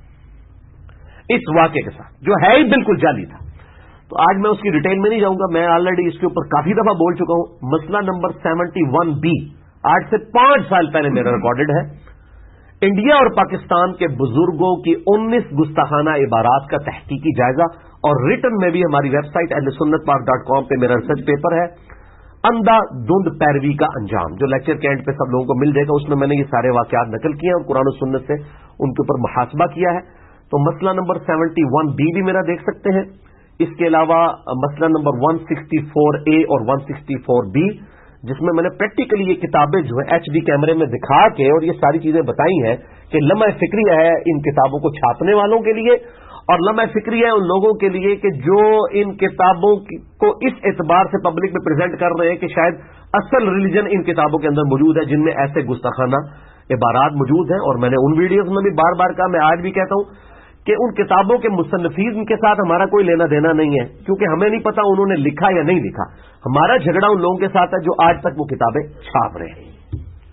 اس واقعے کے ساتھ جو ہے ہی بالکل جعلی تھا. تو آج میں اس کی ڈیٹیل میں نہیں جاؤں گا، میں آلریڈی اس کے اوپر کافی دفعہ بول چکا ہوں. مسئلہ نمبر 71B آج سے 5 سال پہلے میرا ریکارڈڈ ہے. انڈیا اور پاکستان کے بزرگوں کی 19 گستاخانہ عبارات کا تحقیقی جائزہ، اور ریٹن میں بھی ہماری ویب سائٹ ahlsunnatpark.com پہ میرا ریسرچ پیپر ہے اندھا دھند پیروی کا انجام، جو لیکچر کے اینڈ پہ سب لوگوں کو مل جائے گا. اس میں میں نے یہ سارے واقعات نقل کیے ہیں اور قرآن و سنت سے ان کے اوپر محاسبہ کیا ہے. تو مسئلہ نمبر 71B بھی میرا دیکھ سکتے ہیں. اس کے علاوہ مسئلہ نمبر 164A اور 164B جس میں میں نے پریکٹیکلی یہ کتابیں جو ہے HD کیمرے میں دکھا کے اور یہ ساری چیزیں بتائی ہیں کہ لمحہ فکری ہے ان کتابوں کو چھاپنے والوں کے لیے، اور لمحہ فکری ہے ان لوگوں کے لیے کہ جو ان کتابوں کو اس اعتبار سے پبلک میں پریزنٹ کر رہے ہیں کہ شاید اصل ریلیجن ان کتابوں کے اندر موجود ہے جن میں ایسے گستاخانہ عبارات موجود ہیں. اور میں نے ان ویڈیوز میں بھی بار بار کہا، میں آج بھی کہتا ہوں کہ ان کتابوں کے مصنفین کے ساتھ ہمارا کوئی لینا دینا نہیں ہے، کیونکہ ہمیں نہیں پتا انہوں نے لکھا یا نہیں لکھا. ہمارا جھگڑا ان لوگوں کے ساتھ ہے جو آج تک وہ کتابیں چھاپ رہے ہیں.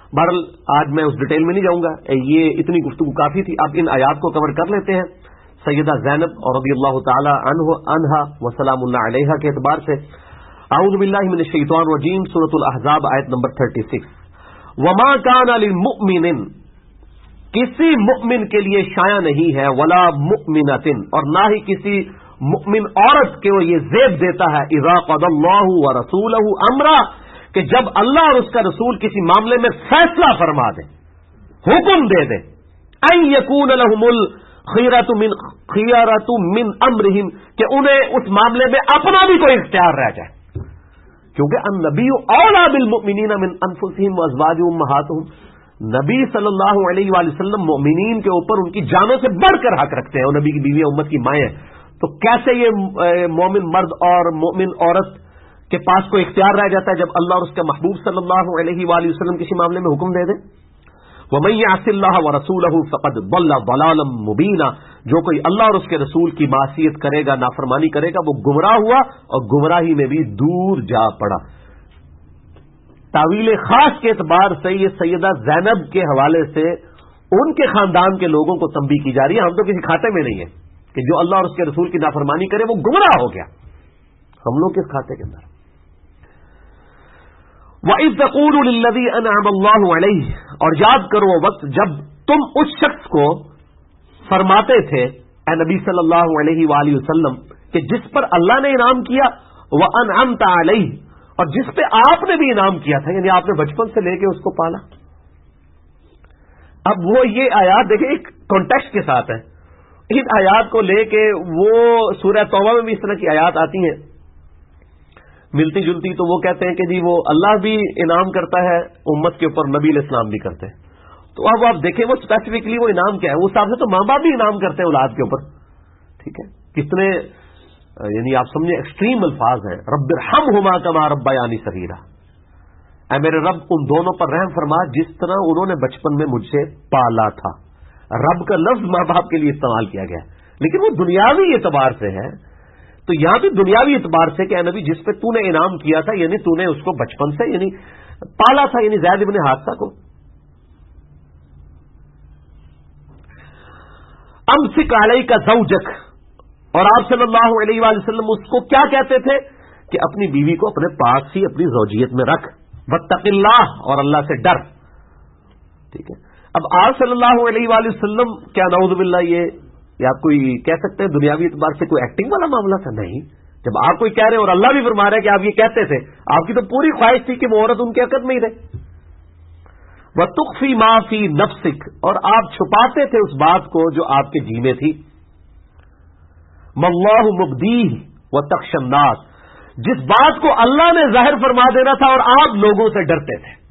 بہرحال آج میں اس ڈیٹیل میں نہیں جاؤں گا، یہ اتنی گفتگو کافی تھی. اب ان آیات کو کور کر لیتے ہیں. سیدہ زینب اور رضی اللہ تعالی عنہا وسلام اللہ علیہا کے اعتبار سے اعوذ باللہ من الشیطان الرجیم، سورۃ الاحزاب آیت نمبر 36. وما کان للمؤمن، کسی مؤمن کے لیے شایع نہیں ہے، ولا مؤمنۃ، اور نہ ہی کسی مؤمن عورت کے وہ یہ زیب دیتا ہے، اذا قضى اللہ ورسولہ امرا، کہ جب اللہ اور اس کا رسول کسی معاملے میں فیصلہ فرما دے، حکم دے دے، ان یکون لہم الخیرۃ من امرہم، کہ انہیں اس معاملے میں اپنا بھی کوئی اختیار رہ جائے، کیونکہ النبی اولیٰ بالمؤمنین من انفسہم وازواجہم امہاتہم، نبی صلی اللہ علیہ وآلہ وسلم مومنین کے اوپر ان کی جانوں سے بڑھ کر حق رکھتے ہیں، اور نبی کی بیوی امت کی مائیں ہیں. تو کیسے یہ مومن مرد اور مومن عورت کے پاس کوئی اختیار رہ جاتا ہے جب اللہ اور اس کے محبوب صلی اللہ علیہ وآلہ وسلم کسی معاملے میں حکم دے دیں؟ وَمَن يَعْصِ اللَّهَ وَرَسُولَهُ فَقَدْ ضَلَّ ضَلَالًا مُبِينًا، جو کوئی اللہ اور اس کے رسول کی معصیت کرے گا، نافرمانی کرے گا، وہ گمراہ ہوا اور گمراہی میں بھی دور جا پڑا. تعویل خاص کے اعتبار سے یہ سیدہ زینب کے حوالے سے ان کے خاندان کے لوگوں کو تنبیہ کی جا رہی ہے. ہم تو کسی کھاتے میں نہیں ہیں کہ جو اللہ اور اس کے رسول کی نافرمانی کرے وہ گمراہ ہو گیا. ہم لوگ کس کھاتے کے اندر؟ وَإِذْ تَقُولُ لِلَّذِي أَنْعَمَ اللَّهُ عَلَيْهِ، اور یاد کرو وہ وقت جب تم اس شخص کو فرماتے تھے اے نبی صلی اللہ علیہ وآلہ وسلم کہ جس پر اللہ نے انعام کیا، وَأَنْعَمْتَ عَلَيْهِ، اور جس پہ آپ نے بھی انعام کیا تھا، یعنی آپ نے بچپن سے لے کے اس کو پالا. اب وہ یہ آیات دیکھیں ایک کانٹیکسٹ کے ساتھ ہے. ان آیات کو لے کے وہ سورہ توبہ میں بھی اس طرح کی آیات آتی ہیں ملتی جلتی، تو وہ کہتے ہیں کہ جی وہ اللہ بھی انعام کرتا ہے امت کے اوپر، نبی علیہ السلام بھی کرتے ہیں. تو اب آپ دیکھیں وہ اسپیسیفکلی وہ انعام کیا ہے. اس حساب سے تو ماں باپ بھی انعام کرتے ہیں اولاد کے اوپر. ٹھیک ہے، کتنے یعنی آپ سمجھیں ایکسٹریم الفاظ ہیں. رب ارحمہما کما ربیانی صغیرا، اے میرے رب ان دونوں پر رحم فرما جس طرح انہوں نے بچپن میں مجھ سے پالا تھا. رب کا لفظ ماں باپ کے لیے استعمال کیا گیا، لیکن وہ دنیاوی اعتبار سے ہے. تو یہاں بھی دنیاوی اعتبار سے کہ اے نبی جس پہ تو نے انعام کیا تھا، یعنی تو نے اس کو بچپن سے یعنی پالا تھا، یعنی زید ابن حارثہ کو. امسک علیک زوجک، اور آپ صلی اللہ علیہ وآلہ وسلم اس کو کیا کہتے تھے کہ اپنی بیوی کو اپنے پاس ہی اپنی زوجیت میں رکھ، واتق اللہ، اور اللہ سے ڈر. ٹھیک ہے. اب آپ صلی اللہ علیہ وآلہ وسلم کیا نعوذ باللہ یہ آپ کوئی کہہ سکتے ہیں دنیاوی اعتبار سے کوئی ایکٹنگ والا معاملہ تھا؟ نہیں. جب آپ کوئی کہہ رہے ہیں اور اللہ بھی فرما رہا ہے کہ آپ یہ کہتے تھے، آپ کی تو پوری خواہش تھی کہ وہ عورت ان کے حقت میں ہی رہے. وَتُخْفِي مَا فِي نَفْسِكَ، اور آپ چھپاتے تھے اس بات کو جو آپ کے جی میں تھی. مَاللَّهُ مُبْدِيهِ وَتَخْشَى النَّاسَ، جس بات کو اللہ نے ظاہر فرما دینا تھا اور آپ لوگوں سے ڈرتے تھے.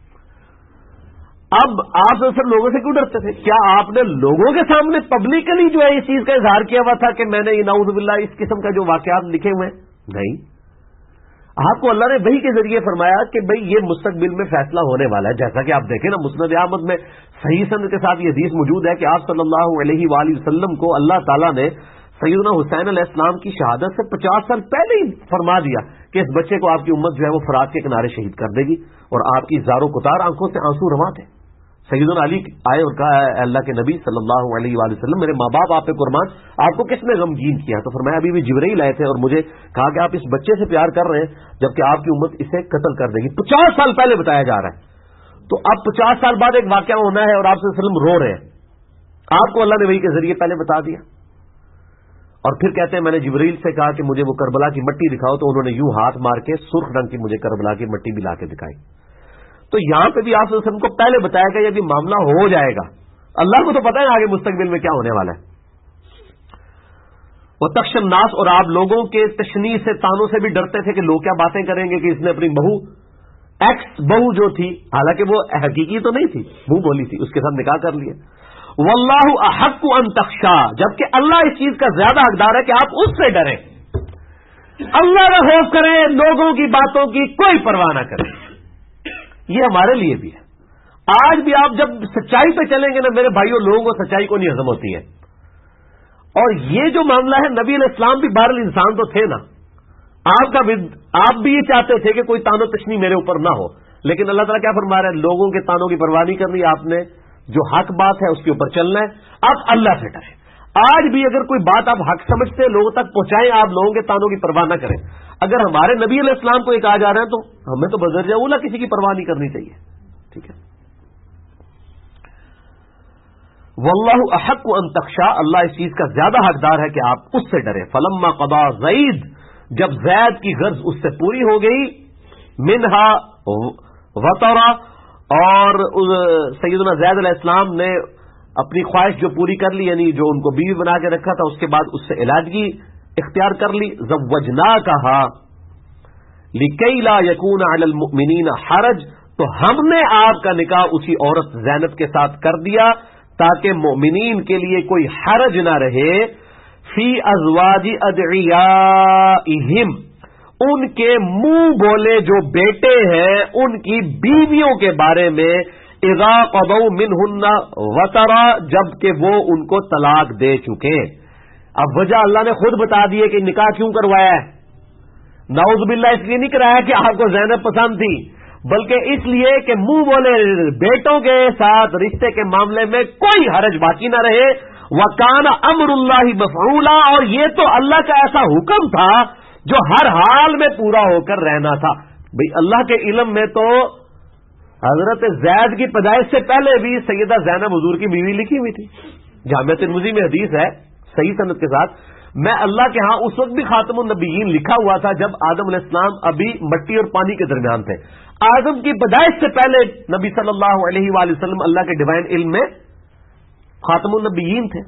اب آپ صرف لوگوں سے کیوں ڈرتے تھے؟ کیا آپ نے لوگوں کے سامنے پبلکلی جو ہے اس چیز کا اظہار کیا ہوا تھا کہ میں نے نعوذ باللہ اس قسم کا جو واقعات لکھے ہوئے ہیں؟ نہیں. آپ کو اللہ نے وحی کے ذریعے فرمایا کہ بھئی یہ مستقبل میں فیصلہ ہونے والا ہے. جیسا کہ آپ دیکھیں نا مسند احمد میں صحیح سند کے ساتھ یہ حدیث موجود ہے کہ آپ صلی اللہ علیہ وآلہ وسلم کو اللہ تعالیٰ نے سیدنا حسین علیہ السلام کی شہادت سے 50 سال پہلے ہی فرما دیا کہ اس بچے کو آپ کی امت جو ہے وہ فرات کے کنارے شہید کر دے گی، اور آپ کی زار و کتار آنکھوں سے آنسو رواں تھے. سیدنا علی آئے اور کہا اے اللہ کے نبی صلی اللہ علیہ وآلہ وسلم، میرے ماں باپ آپ پہ قربان، آپ کو کس نے غمگین کیا؟ تو فرمایا ابھی بھی جبرائیل آئے تھے اور مجھے کہا کہ آپ اس بچے سے پیار کر رہے ہیں جبکہ آپ کی امت اسے قتل کر دے گی. 50 سال پہلے بتایا جا رہا ہے. تو اب 50 سال بعد ایک واقعہ ہونا ہے اور آپ صلی اللہ علیہ وسلم رو رہے ہیں. آپ کو اللہ نے وحی کے ذریعے پہلے بتا دیا. اور پھر کہتے ہیں میں نے جبرائیل سے کہا کہ مجھے وہ کربلا کی مٹی دکھاؤ، تو انہوں نے یوں ہاتھ مار کے سرخ رنگ کی مجھے کربلا کی مٹی بھی لا کے دکھائی. تو یہاں پہ بھی آپ صلی اللہ علیہ وسلم کو پہلے بتایا گیا یہ بھی معاملہ ہو جائے گا. اللہ کو تو پتہ ہے آگے مستقبل میں کیا ہونے والا ہے. وہ تخشى الناس، اور آپ لوگوں کے تشنیع سے، تانوں سے بھی ڈرتے تھے کہ لوگ کیا باتیں کریں گے کہ اس نے اپنی بہو ایکس بہو جو تھی، حالانکہ وہ حقیقی تو نہیں تھی، منہ بولی تھی، اس کے ساتھ نکاح کر لیا. واللہ احق ان تخشى، جبکہ اللہ اس چیز کا زیادہ حقدار ہے کہ آپ اس سے ڈریں. اللہ کا خوف کریں، لوگوں کی باتوں کی کوئی پرواہ نہ کریں. یہ ہمارے لیے بھی ہے. آج بھی آپ جب سچائی پہ چلیں گے نا میرے بھائیوں، لوگوں کو سچائی کو نہیں ہضم ہوتی ہے. اور یہ جو معاملہ ہے، نبی علیہ السلام بھی بہرحال انسان تو تھے نا. آپ بھی یہ چاہتے تھے کہ کوئی تان و تشنیع میرے اوپر نہ ہو، لیکن اللہ تعالیٰ کیا فرما رہا ہے؟ لوگوں کے تانوں کی پرواہ نہیں کرنی، آپ نے جو حق بات ہے اس کے اوپر چلنا ہے، آپ اللہ سے ڈریں۔ آج بھی اگر کوئی بات آپ حق سمجھتے ہیں لوگوں تک پہنچائیں، آپ لوگوں کے تانوں کی پرواہ نہ کریں۔ اگر ہمارے نبی علیہ السلام کو ایک آ جا رہے ہیں تو ہمیں تو بدرجہ اولا کسی کی پرواہ نہیں کرنی چاہیے، ٹھیک ہے؟ واللہ احق ان تخشا، اللہ اس چیز کا زیادہ حقدار ہے کہ آپ اس سے ڈریں۔ فلما قضا زید، جب زید کی غرض اس سے پوری ہو گئی، منہا وطرا، اور سیدنا زید علیہ السلام نے اپنی خواہش جو پوری کر لی، یعنی جو ان کو بیوی بنا کے رکھا تھا، اس کے بعد اس سے علاجگی اختیار کر لی، زوجناکہا لکی لا یکون علی المؤمنین حرج، تو ہم نے آپ کا نکاح اسی عورت زینب کے ساتھ کر دیا تاکہ مومنین کے لیے کوئی حرج نہ رہے، فی ازواج ادعیائہم، ان کے منہ بولے جو بیٹے ہیں ان کی بیویوں کے بارے میں، اذا قضوا منہن وطرا، جبکہ وہ ان کو طلاق دے چکے۔ اب وجہ اللہ نے خود بتا دی ہے کہ نکاح کیوں کروایا ہے۔ نعوذ باللہ اس لیے نہیں کرایا کہ آپ کو زینب پسند تھی، بلکہ اس لیے کہ منہ بولے بیٹوں کے ساتھ رشتے کے معاملے میں کوئی حرج باقی نہ رہے۔ وَكَانَ أَمْرُ اللَّهِ مَفْعُولًا، اور یہ تو اللہ کا ایسا حکم تھا جو ہر حال میں پورا ہو کر رہنا تھا۔ بھئی اللہ کے علم میں تو حضرت زید کی پیدائش سے پہلے بھی سیدہ زینب حضور کی بیوی لکھی ہوئی تھی۔ جامع ترمذی میں حدیث ہے صحیح سند کے ساتھ، میں اللہ کے ہاں اس وقت بھی خاتم النبیین لکھا ہوا تھا جب آدم علیہ السلام ابھی مٹی اور پانی کے درمیان تھے۔ آدم کی پیدائش سے پہلے نبی صلی اللہ علیہ وآلہ وسلم اللہ کے ڈیوائن علم میں خاتم النبیین تھے۔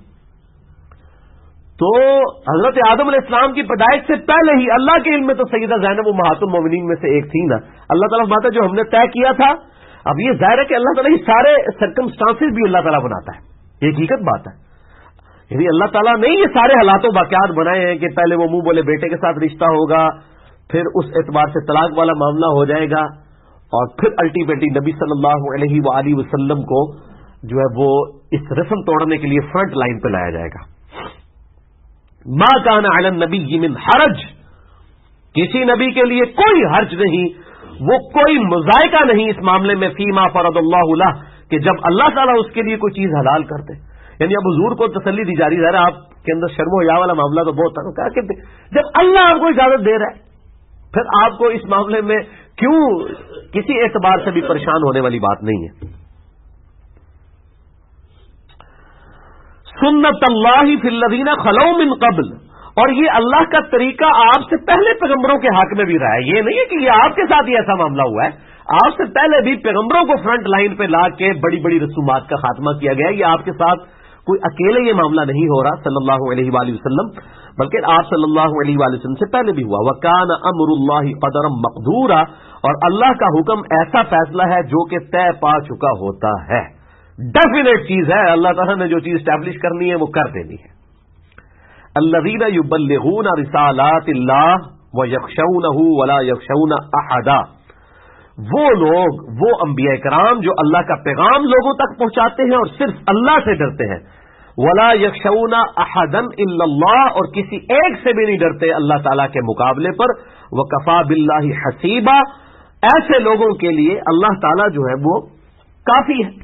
تو حضرت آدم علیہ السلام کی پیدائش سے پہلے ہی اللہ کے علم میں تو سیدہ زینب امہات المومنین میں سے ایک تھی نا۔ اللہ تعالیٰ بات ہے جو ہم نے طے کیا تھا، اب یہ ظاہر ہے کہ اللہ تعالیٰ یہ سارے سرکمسٹانسز بھی اللہ تعالیٰ بناتا ہے، یہ حقیقت بات ہے۔ یعنی اللہ تعالیٰ نے یہ سارے حالات و واقعات بنائے ہیں کہ پہلے وہ منہ بولے بیٹے کے ساتھ رشتہ ہوگا، پھر اس اعتبار سے طلاق والا معاملہ ہو جائے گا، اور پھر الٹیمیٹلی نبی صلی اللہ علیہ وآلہ وسلم کو جو ہے وہ اس رسم توڑنے کے لیے فرنٹ لائن پہ لایا جائے گا۔ ما کان علی النبی من حرج، کسی نبی کے لیے کوئی حرج نہیں، وہ کوئی مذائقہ نہیں اس معاملے میں، فیما فرض اللہ لہ، کہ جب اللہ تعالیٰ اس کے لیے کوئی چیز حلال کرتے۔ یعنی اب حضور کو تسلی دی جا رہی ہے، آپ کے اندر شرم و حیا والا معاملہ تو بہت تھا کہ جب اللہ آپ کو اجازت دے رہا ہے پھر آپ کو اس معاملے میں کیوں کسی اعتبار سے بھی پریشان ہونے والی بات نہیں ہے۔ سنت اللہ فی الذین خلو من قبل، اور یہ اللہ کا طریقہ آپ سے پہلے پیغمبروں کے حق میں بھی رہا ہے۔ یہ نہیں ہے کہ یہ آپ کے ساتھ ہی ایسا معاملہ ہوا ہے، آپ سے پہلے بھی پیغمبروں کو فرنٹ لائن پہ لا کے بڑی بڑی رسومات کا خاتمہ کیا گیا۔ یہ آپ کے ساتھ کوئی اکیلے یہ معاملہ نہیں ہو رہا صلی اللہ علیہ وآلہ وسلم، بلکہ آپ صلی اللہ علیہ وآلہ وسلم سے پہلے بھی ہوا۔ وَكَانَ أَمْرُ اللَّهِ قَدَرًا مَقْدُورًا، اور اللہ کا حکم ایسا فیصلہ ہے جو کہ طے پا چکا ہوتا ہے، ڈیفینیٹ چیز ہے، اللہ تعالیٰ نے جو چیز اسٹیبلش کرنی ہے وہ کر دینی ہے۔ الَّذِينَ يُبَلِّغُونَ رِسَالَاتِ اللَّهِ وَيَخْشَوْنَهُ وَلَا يَخْشَوْنَ أَحَدًا، وہ لوگ، وہ انبیاء کرام جو اللہ کا پیغام لوگوں تک پہنچاتے ہیں اور صرف اللہ سے ڈرتے ہیں، وَلَا يَخْشَوْنَ أَحَدًا إِلَّا اللَّهَ، اور کسی ایک سے بھی نہیں ڈرتے اللہ تعالیٰ کے مقابلے پر، وَكَفَى بِاللَّهِ حَسِيبًا، ایسے لوگوں کے لیے اللہ تعالیٰ جو ہے وہ کافی ہے۔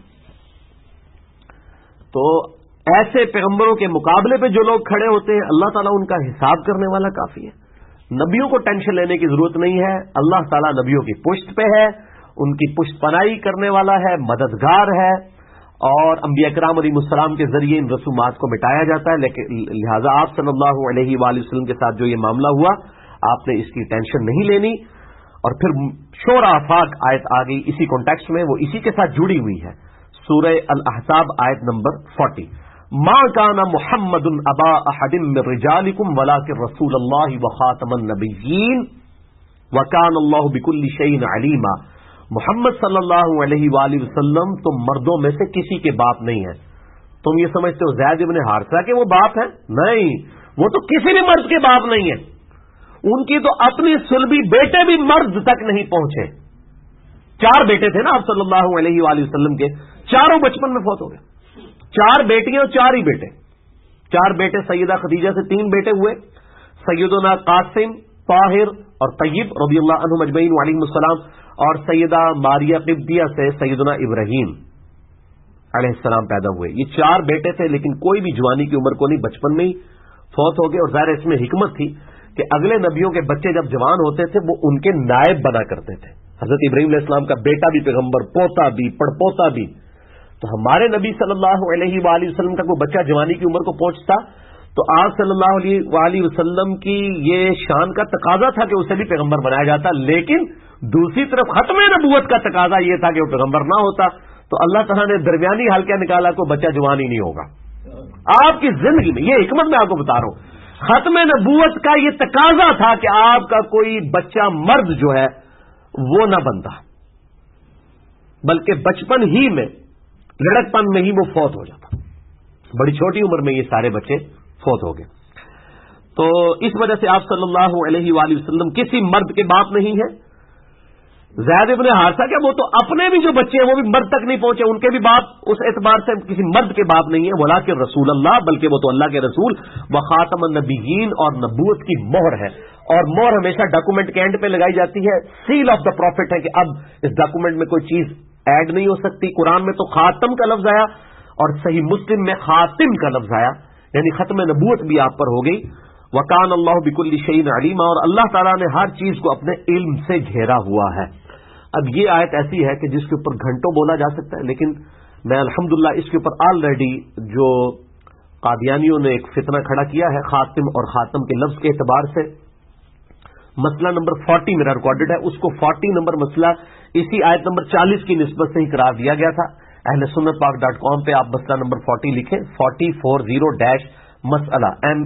تو ایسے پیغمبروں کے مقابلے پہ جو لوگ کھڑے ہوتے ہیں اللہ تعالیٰ ان کا حساب کرنے والا کافی ہے۔ نبیوں کو ٹینشن لینے کی ضرورت نہیں ہے، اللہ تعالیٰ نبیوں کی پشت پہ ہے، ان کی پشت پناہی کرنے والا ہے، مددگار ہے، اور انبیاء کرام علیہ السلام کے ذریعے ان رسومات کو مٹایا جاتا ہے۔ لیکن لہٰذا آپ صلی اللہ علیہ وآلہ وسلم کے ساتھ جو یہ معاملہ ہوا، آپ نے اس کی ٹینشن نہیں لینی۔ اور پھر شورى آفاق آیت آ گئی اسی کانٹیکسٹ میں، وہ اسی کے ساتھ جڑی ہوئی ہے، سورہ الاحزاب آیت نمبر 40۔ ما کان محمد ابا احد من رجالکم ولکن رسول اللہ وخاتم النبیین وکان اللہ بکل شیء علیما، محمد صلی اللہ علیہ وآلہ وسلم تم مردوں میں سے کسی کے باپ نہیں ہیں۔ تم یہ سمجھتے ہو زید ابن حارثہ کے وہ باپ ہیں؟ نہیں، وہ تو کسی بھی مرد کے باپ نہیں ہیں، ان کی تو اپنی صلبی بیٹے بھی مرد تک نہیں پہنچے۔ 4 بیٹے تھے نا آپ صلی اللہ علیہ وآلہ وسلم کے، چاروں بچپن میں فوت ہو گئے، 4 بیٹیاں اور 4 ہی بیٹے۔ 4 بیٹے سیدہ خدیجہ سے 3 بیٹے ہوئے، سیدنا قاسم، طاہر اور طیب رضی اللہ عنہم اجمعین وعلیہم السلام، اور سیدہ ماریہ قبطیہ سے سیدنا ابراہیم علیہ السلام پیدا ہوئے. یہ 4 بیٹے تھے، لیکن کوئی بھی جوانی کی عمر کو نہیں، بچپن میں ہی فوت ہو گئے. اور ظاہر اس میں حکمت تھی کہ اگلے نبیوں کے بچے جب جوان ہوتے تھے وہ ان کے نائب بنا کرتے تھے. حضرت ابراہیم علیہ السلام کا بیٹا بھی پیغمبر، پوتا بھی، پڑپوتا بھی. تو ہمارے نبی صلی اللہ علیہ وآلہ وسلم کا کوئی بچہ جوانی کی عمر کو پہنچتا تو آپ صلی اللہ علیہ وآلہ وسلم کی یہ شان کا تقاضا تھا کہ اسے بھی پیغمبر بنایا جاتا. لیکن دوسری طرف ختم نبوت کا تقاضا یہ تھا کہ وہ پیغمبر نہ ہوتا. تو اللہ تعالیٰ نے درمیانی حل کیا نکالا، کو بچہ جوان ہی نہیں ہوگا. آپ کی زندگی میں یہ حکمت میں آپ کو بتا رہا ہوں. ختم نبوت کا یہ تقاضا تھا کہ آپ کا کوئی بچہ مرد جو ہے وہ نہ بنتا، بلکہ بچپن ہی میں، لڑکپن میں ہی وہ فوت ہو جاتا. بڑی چھوٹی عمر میں یہ سارے بچے فوت ہو گئے. تو اس وجہ سے آپ صلی اللہ علیہ وآلہ وسلم کسی مرد کے باپ نہیں ہیں. زید ابن حارثہ کیا، وہ تو اپنے بھی جو بچے ہیں وہ بھی مرد تک نہیں پہنچے، ان کے بھی باپ اس اعتبار سے کسی مرد کے باپ نہیں ہیں. ولیکن رسول اللہ، بلکہ وہ تو اللہ کے رسول و خاتم النبیین اور نبوت کی مہر ہے. اور مہر ہمیشہ ڈاکومنٹ کے اینڈ پہ لگائی جاتی ہے. سیل آف دا پروفٹ ہے کہ اب اس ڈاکومنٹ میں کوئی چیز ایڈ نہیں ہو سکتی. قرآن میں تو خاتم کا لفظ آیا اور صحیح مسلم میں خاتم کا لفظ آیا، یعنی ختم نبوت بھی آپ پر ہو گئی. وکان اللہ بکل شیء علیما، اور اللہ تعالیٰ نے ہر چیز کو اپنے علم سے گھیرا ہوا ہے. اب یہ آیت ایسی ہے کہ جس کے اوپر گھنٹوں بولا جا سکتا ہے، لیکن میں الحمدللہ اس کے اوپر آلریڈی جو قادیانیوں نے ایک فتنہ کھڑا کیا ہے خاتم اور خاتم کے لفظ کے اعتبار سے، مسئلہ نمبر 40 میرا ریکارڈڈ ہے، اس کو 40 نمبر مسئلہ اسی آیت نمبر 40 کی نسبت سے ہی قرار دیا گیا تھا. اہل سنت پاک .com پہ آپ مسئلہ نمبر 40 لکھیں، 40 مسئلہ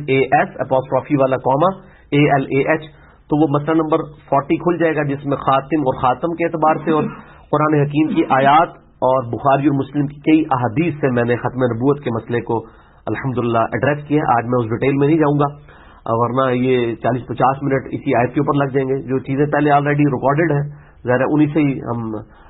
MAS والا کوما ALAH، تو وہ مسئلہ نمبر 40 کھل جائے گا، جس میں خاتم اور خاتم کے اعتبار سے اور قرآن حکیم کی آیات اور بخاری اور مسلم کی کئی احادیث سے میں نے ختم نبوت کے مسئلے کو الحمدللہ ایڈریس کیا ہے. آج میں اس ڈیٹیل میں نہیں جاؤں گا، ورنہ یہ 40-50 منٹ اسی آیت کے اوپر لگ جائیں گے. جو چیزیں پہلے آلریڈی ریکارڈڈ ہیں، ظاہر انہی سے ہی ہم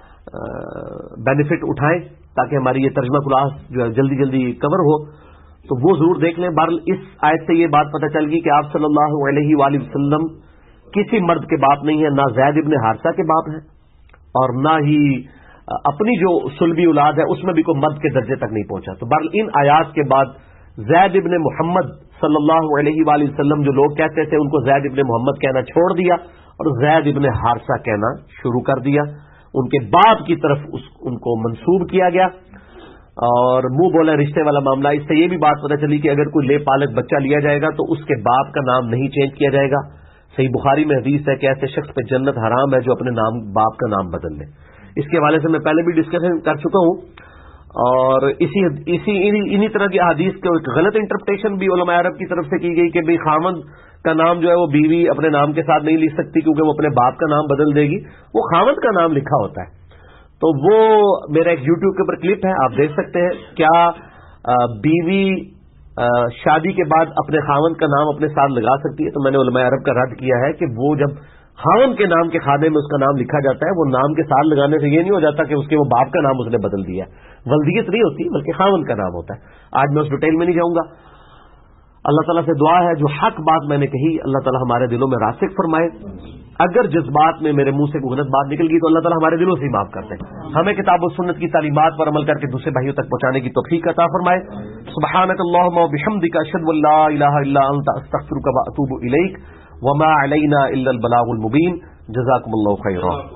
بینیفٹ اٹھائیں تاکہ ہماری یہ ترجمہ کلاس جو ہے جلدی جلدی کور ہو. تو وہ ضرور دیکھ لیں. بہرحال اس آیت سے یہ بات پتہ چل گئی کہ آپ صلی اللہ علیہ وآلہ وسلم کسی مرد کے باپ نہیں ہے، نہ زید ابن حارثہ کے باپ ہیں اور نہ ہی اپنی جو سلبی اولاد ہے اس میں بھی کوئی مرد کے درجے تک نہیں پہنچا. تو بہرحال ان آیات کے بعد زید ابن محمد صلی اللہ علیہ وآلہ وسلم جو لوگ کہتے تھے ان کو زید ابن محمد کہنا چھوڑ دیا اور زید ابن حارثہ کہنا شروع کر دیا. ان کے باپ کی طرف ان کو منسوب کیا گیا اور منہ بولے رشتے والا معاملہ. اس سے یہ بھی بات پتہ چلی کہ اگر کوئی لے پالک بچہ لیا جائے گا تو اس کے باپ کا نام نہیں چینج کیا جائے گا. صحیح بخاری میں حدیث ہے کہ ایسے شخص پہ جنت حرام ہے جو اپنے نام باپ کا نام بدل لے. اس کے حوالے سے میں پہلے بھی ڈسکشن کر چکا ہوں. اور انہی طرح کی احادیث کو ایک غلط انٹرپریٹیشن بھی علماء عرب کی طرف سے کی گئی کہ بھئی خاوند کا نام جو ہے وہ بیوی اپنے نام کے ساتھ نہیں لکھ سکتی کیونکہ وہ اپنے باپ کا نام بدل دے گی. وہ خاوند کا نام لکھا ہوتا ہے. تو وہ میرا ایک یوٹیوب کے اوپر کلپ ہے، آپ دیکھ سکتے ہیں. کیا بیوی شادی کے بعد اپنے خاوند کا نام اپنے ساتھ لگا سکتی ہے؟ تو میں نے علماء عرب کا رد کیا ہے کہ وہ جب خاوند کے نام کے کھانے میں اس کا نام لکھا جاتا ہے، وہ نام کے ساتھ لگانے سے یہ نہیں ہو جاتا کہ اس کے وہ باپ کا نام اس نے بدل دیا. ولدیت نہیں ہوتی بلکہ خاوند کا نام ہوتا ہے. آج میں اس ڈیٹیل میں نہیں جاؤں گا. اللہ تعالیٰ سے دعا ہے جو حق بات میں نے کہی اللہ تعالیٰ ہمارے دلوں میں راسخ فرمائے. اگر جذبات میں میرے منہ سے کوئی غلط بات نکل گئی تو اللہ تعالیٰ ہمارے دلوں سے ہی معاف کر دے. ہمیں کتاب و سنت کی تعلیمات پر عمل کر کے دوسرے بھائیوں تک پہنچانے کی توفیق عطا فرمائے. سبحانک اللہم و بحمدک اشہد ان لا الہ الا انت استغفرک و اتوب الیک وما علینا الا البلاغ المبین. جزاکم اللہ خیرا.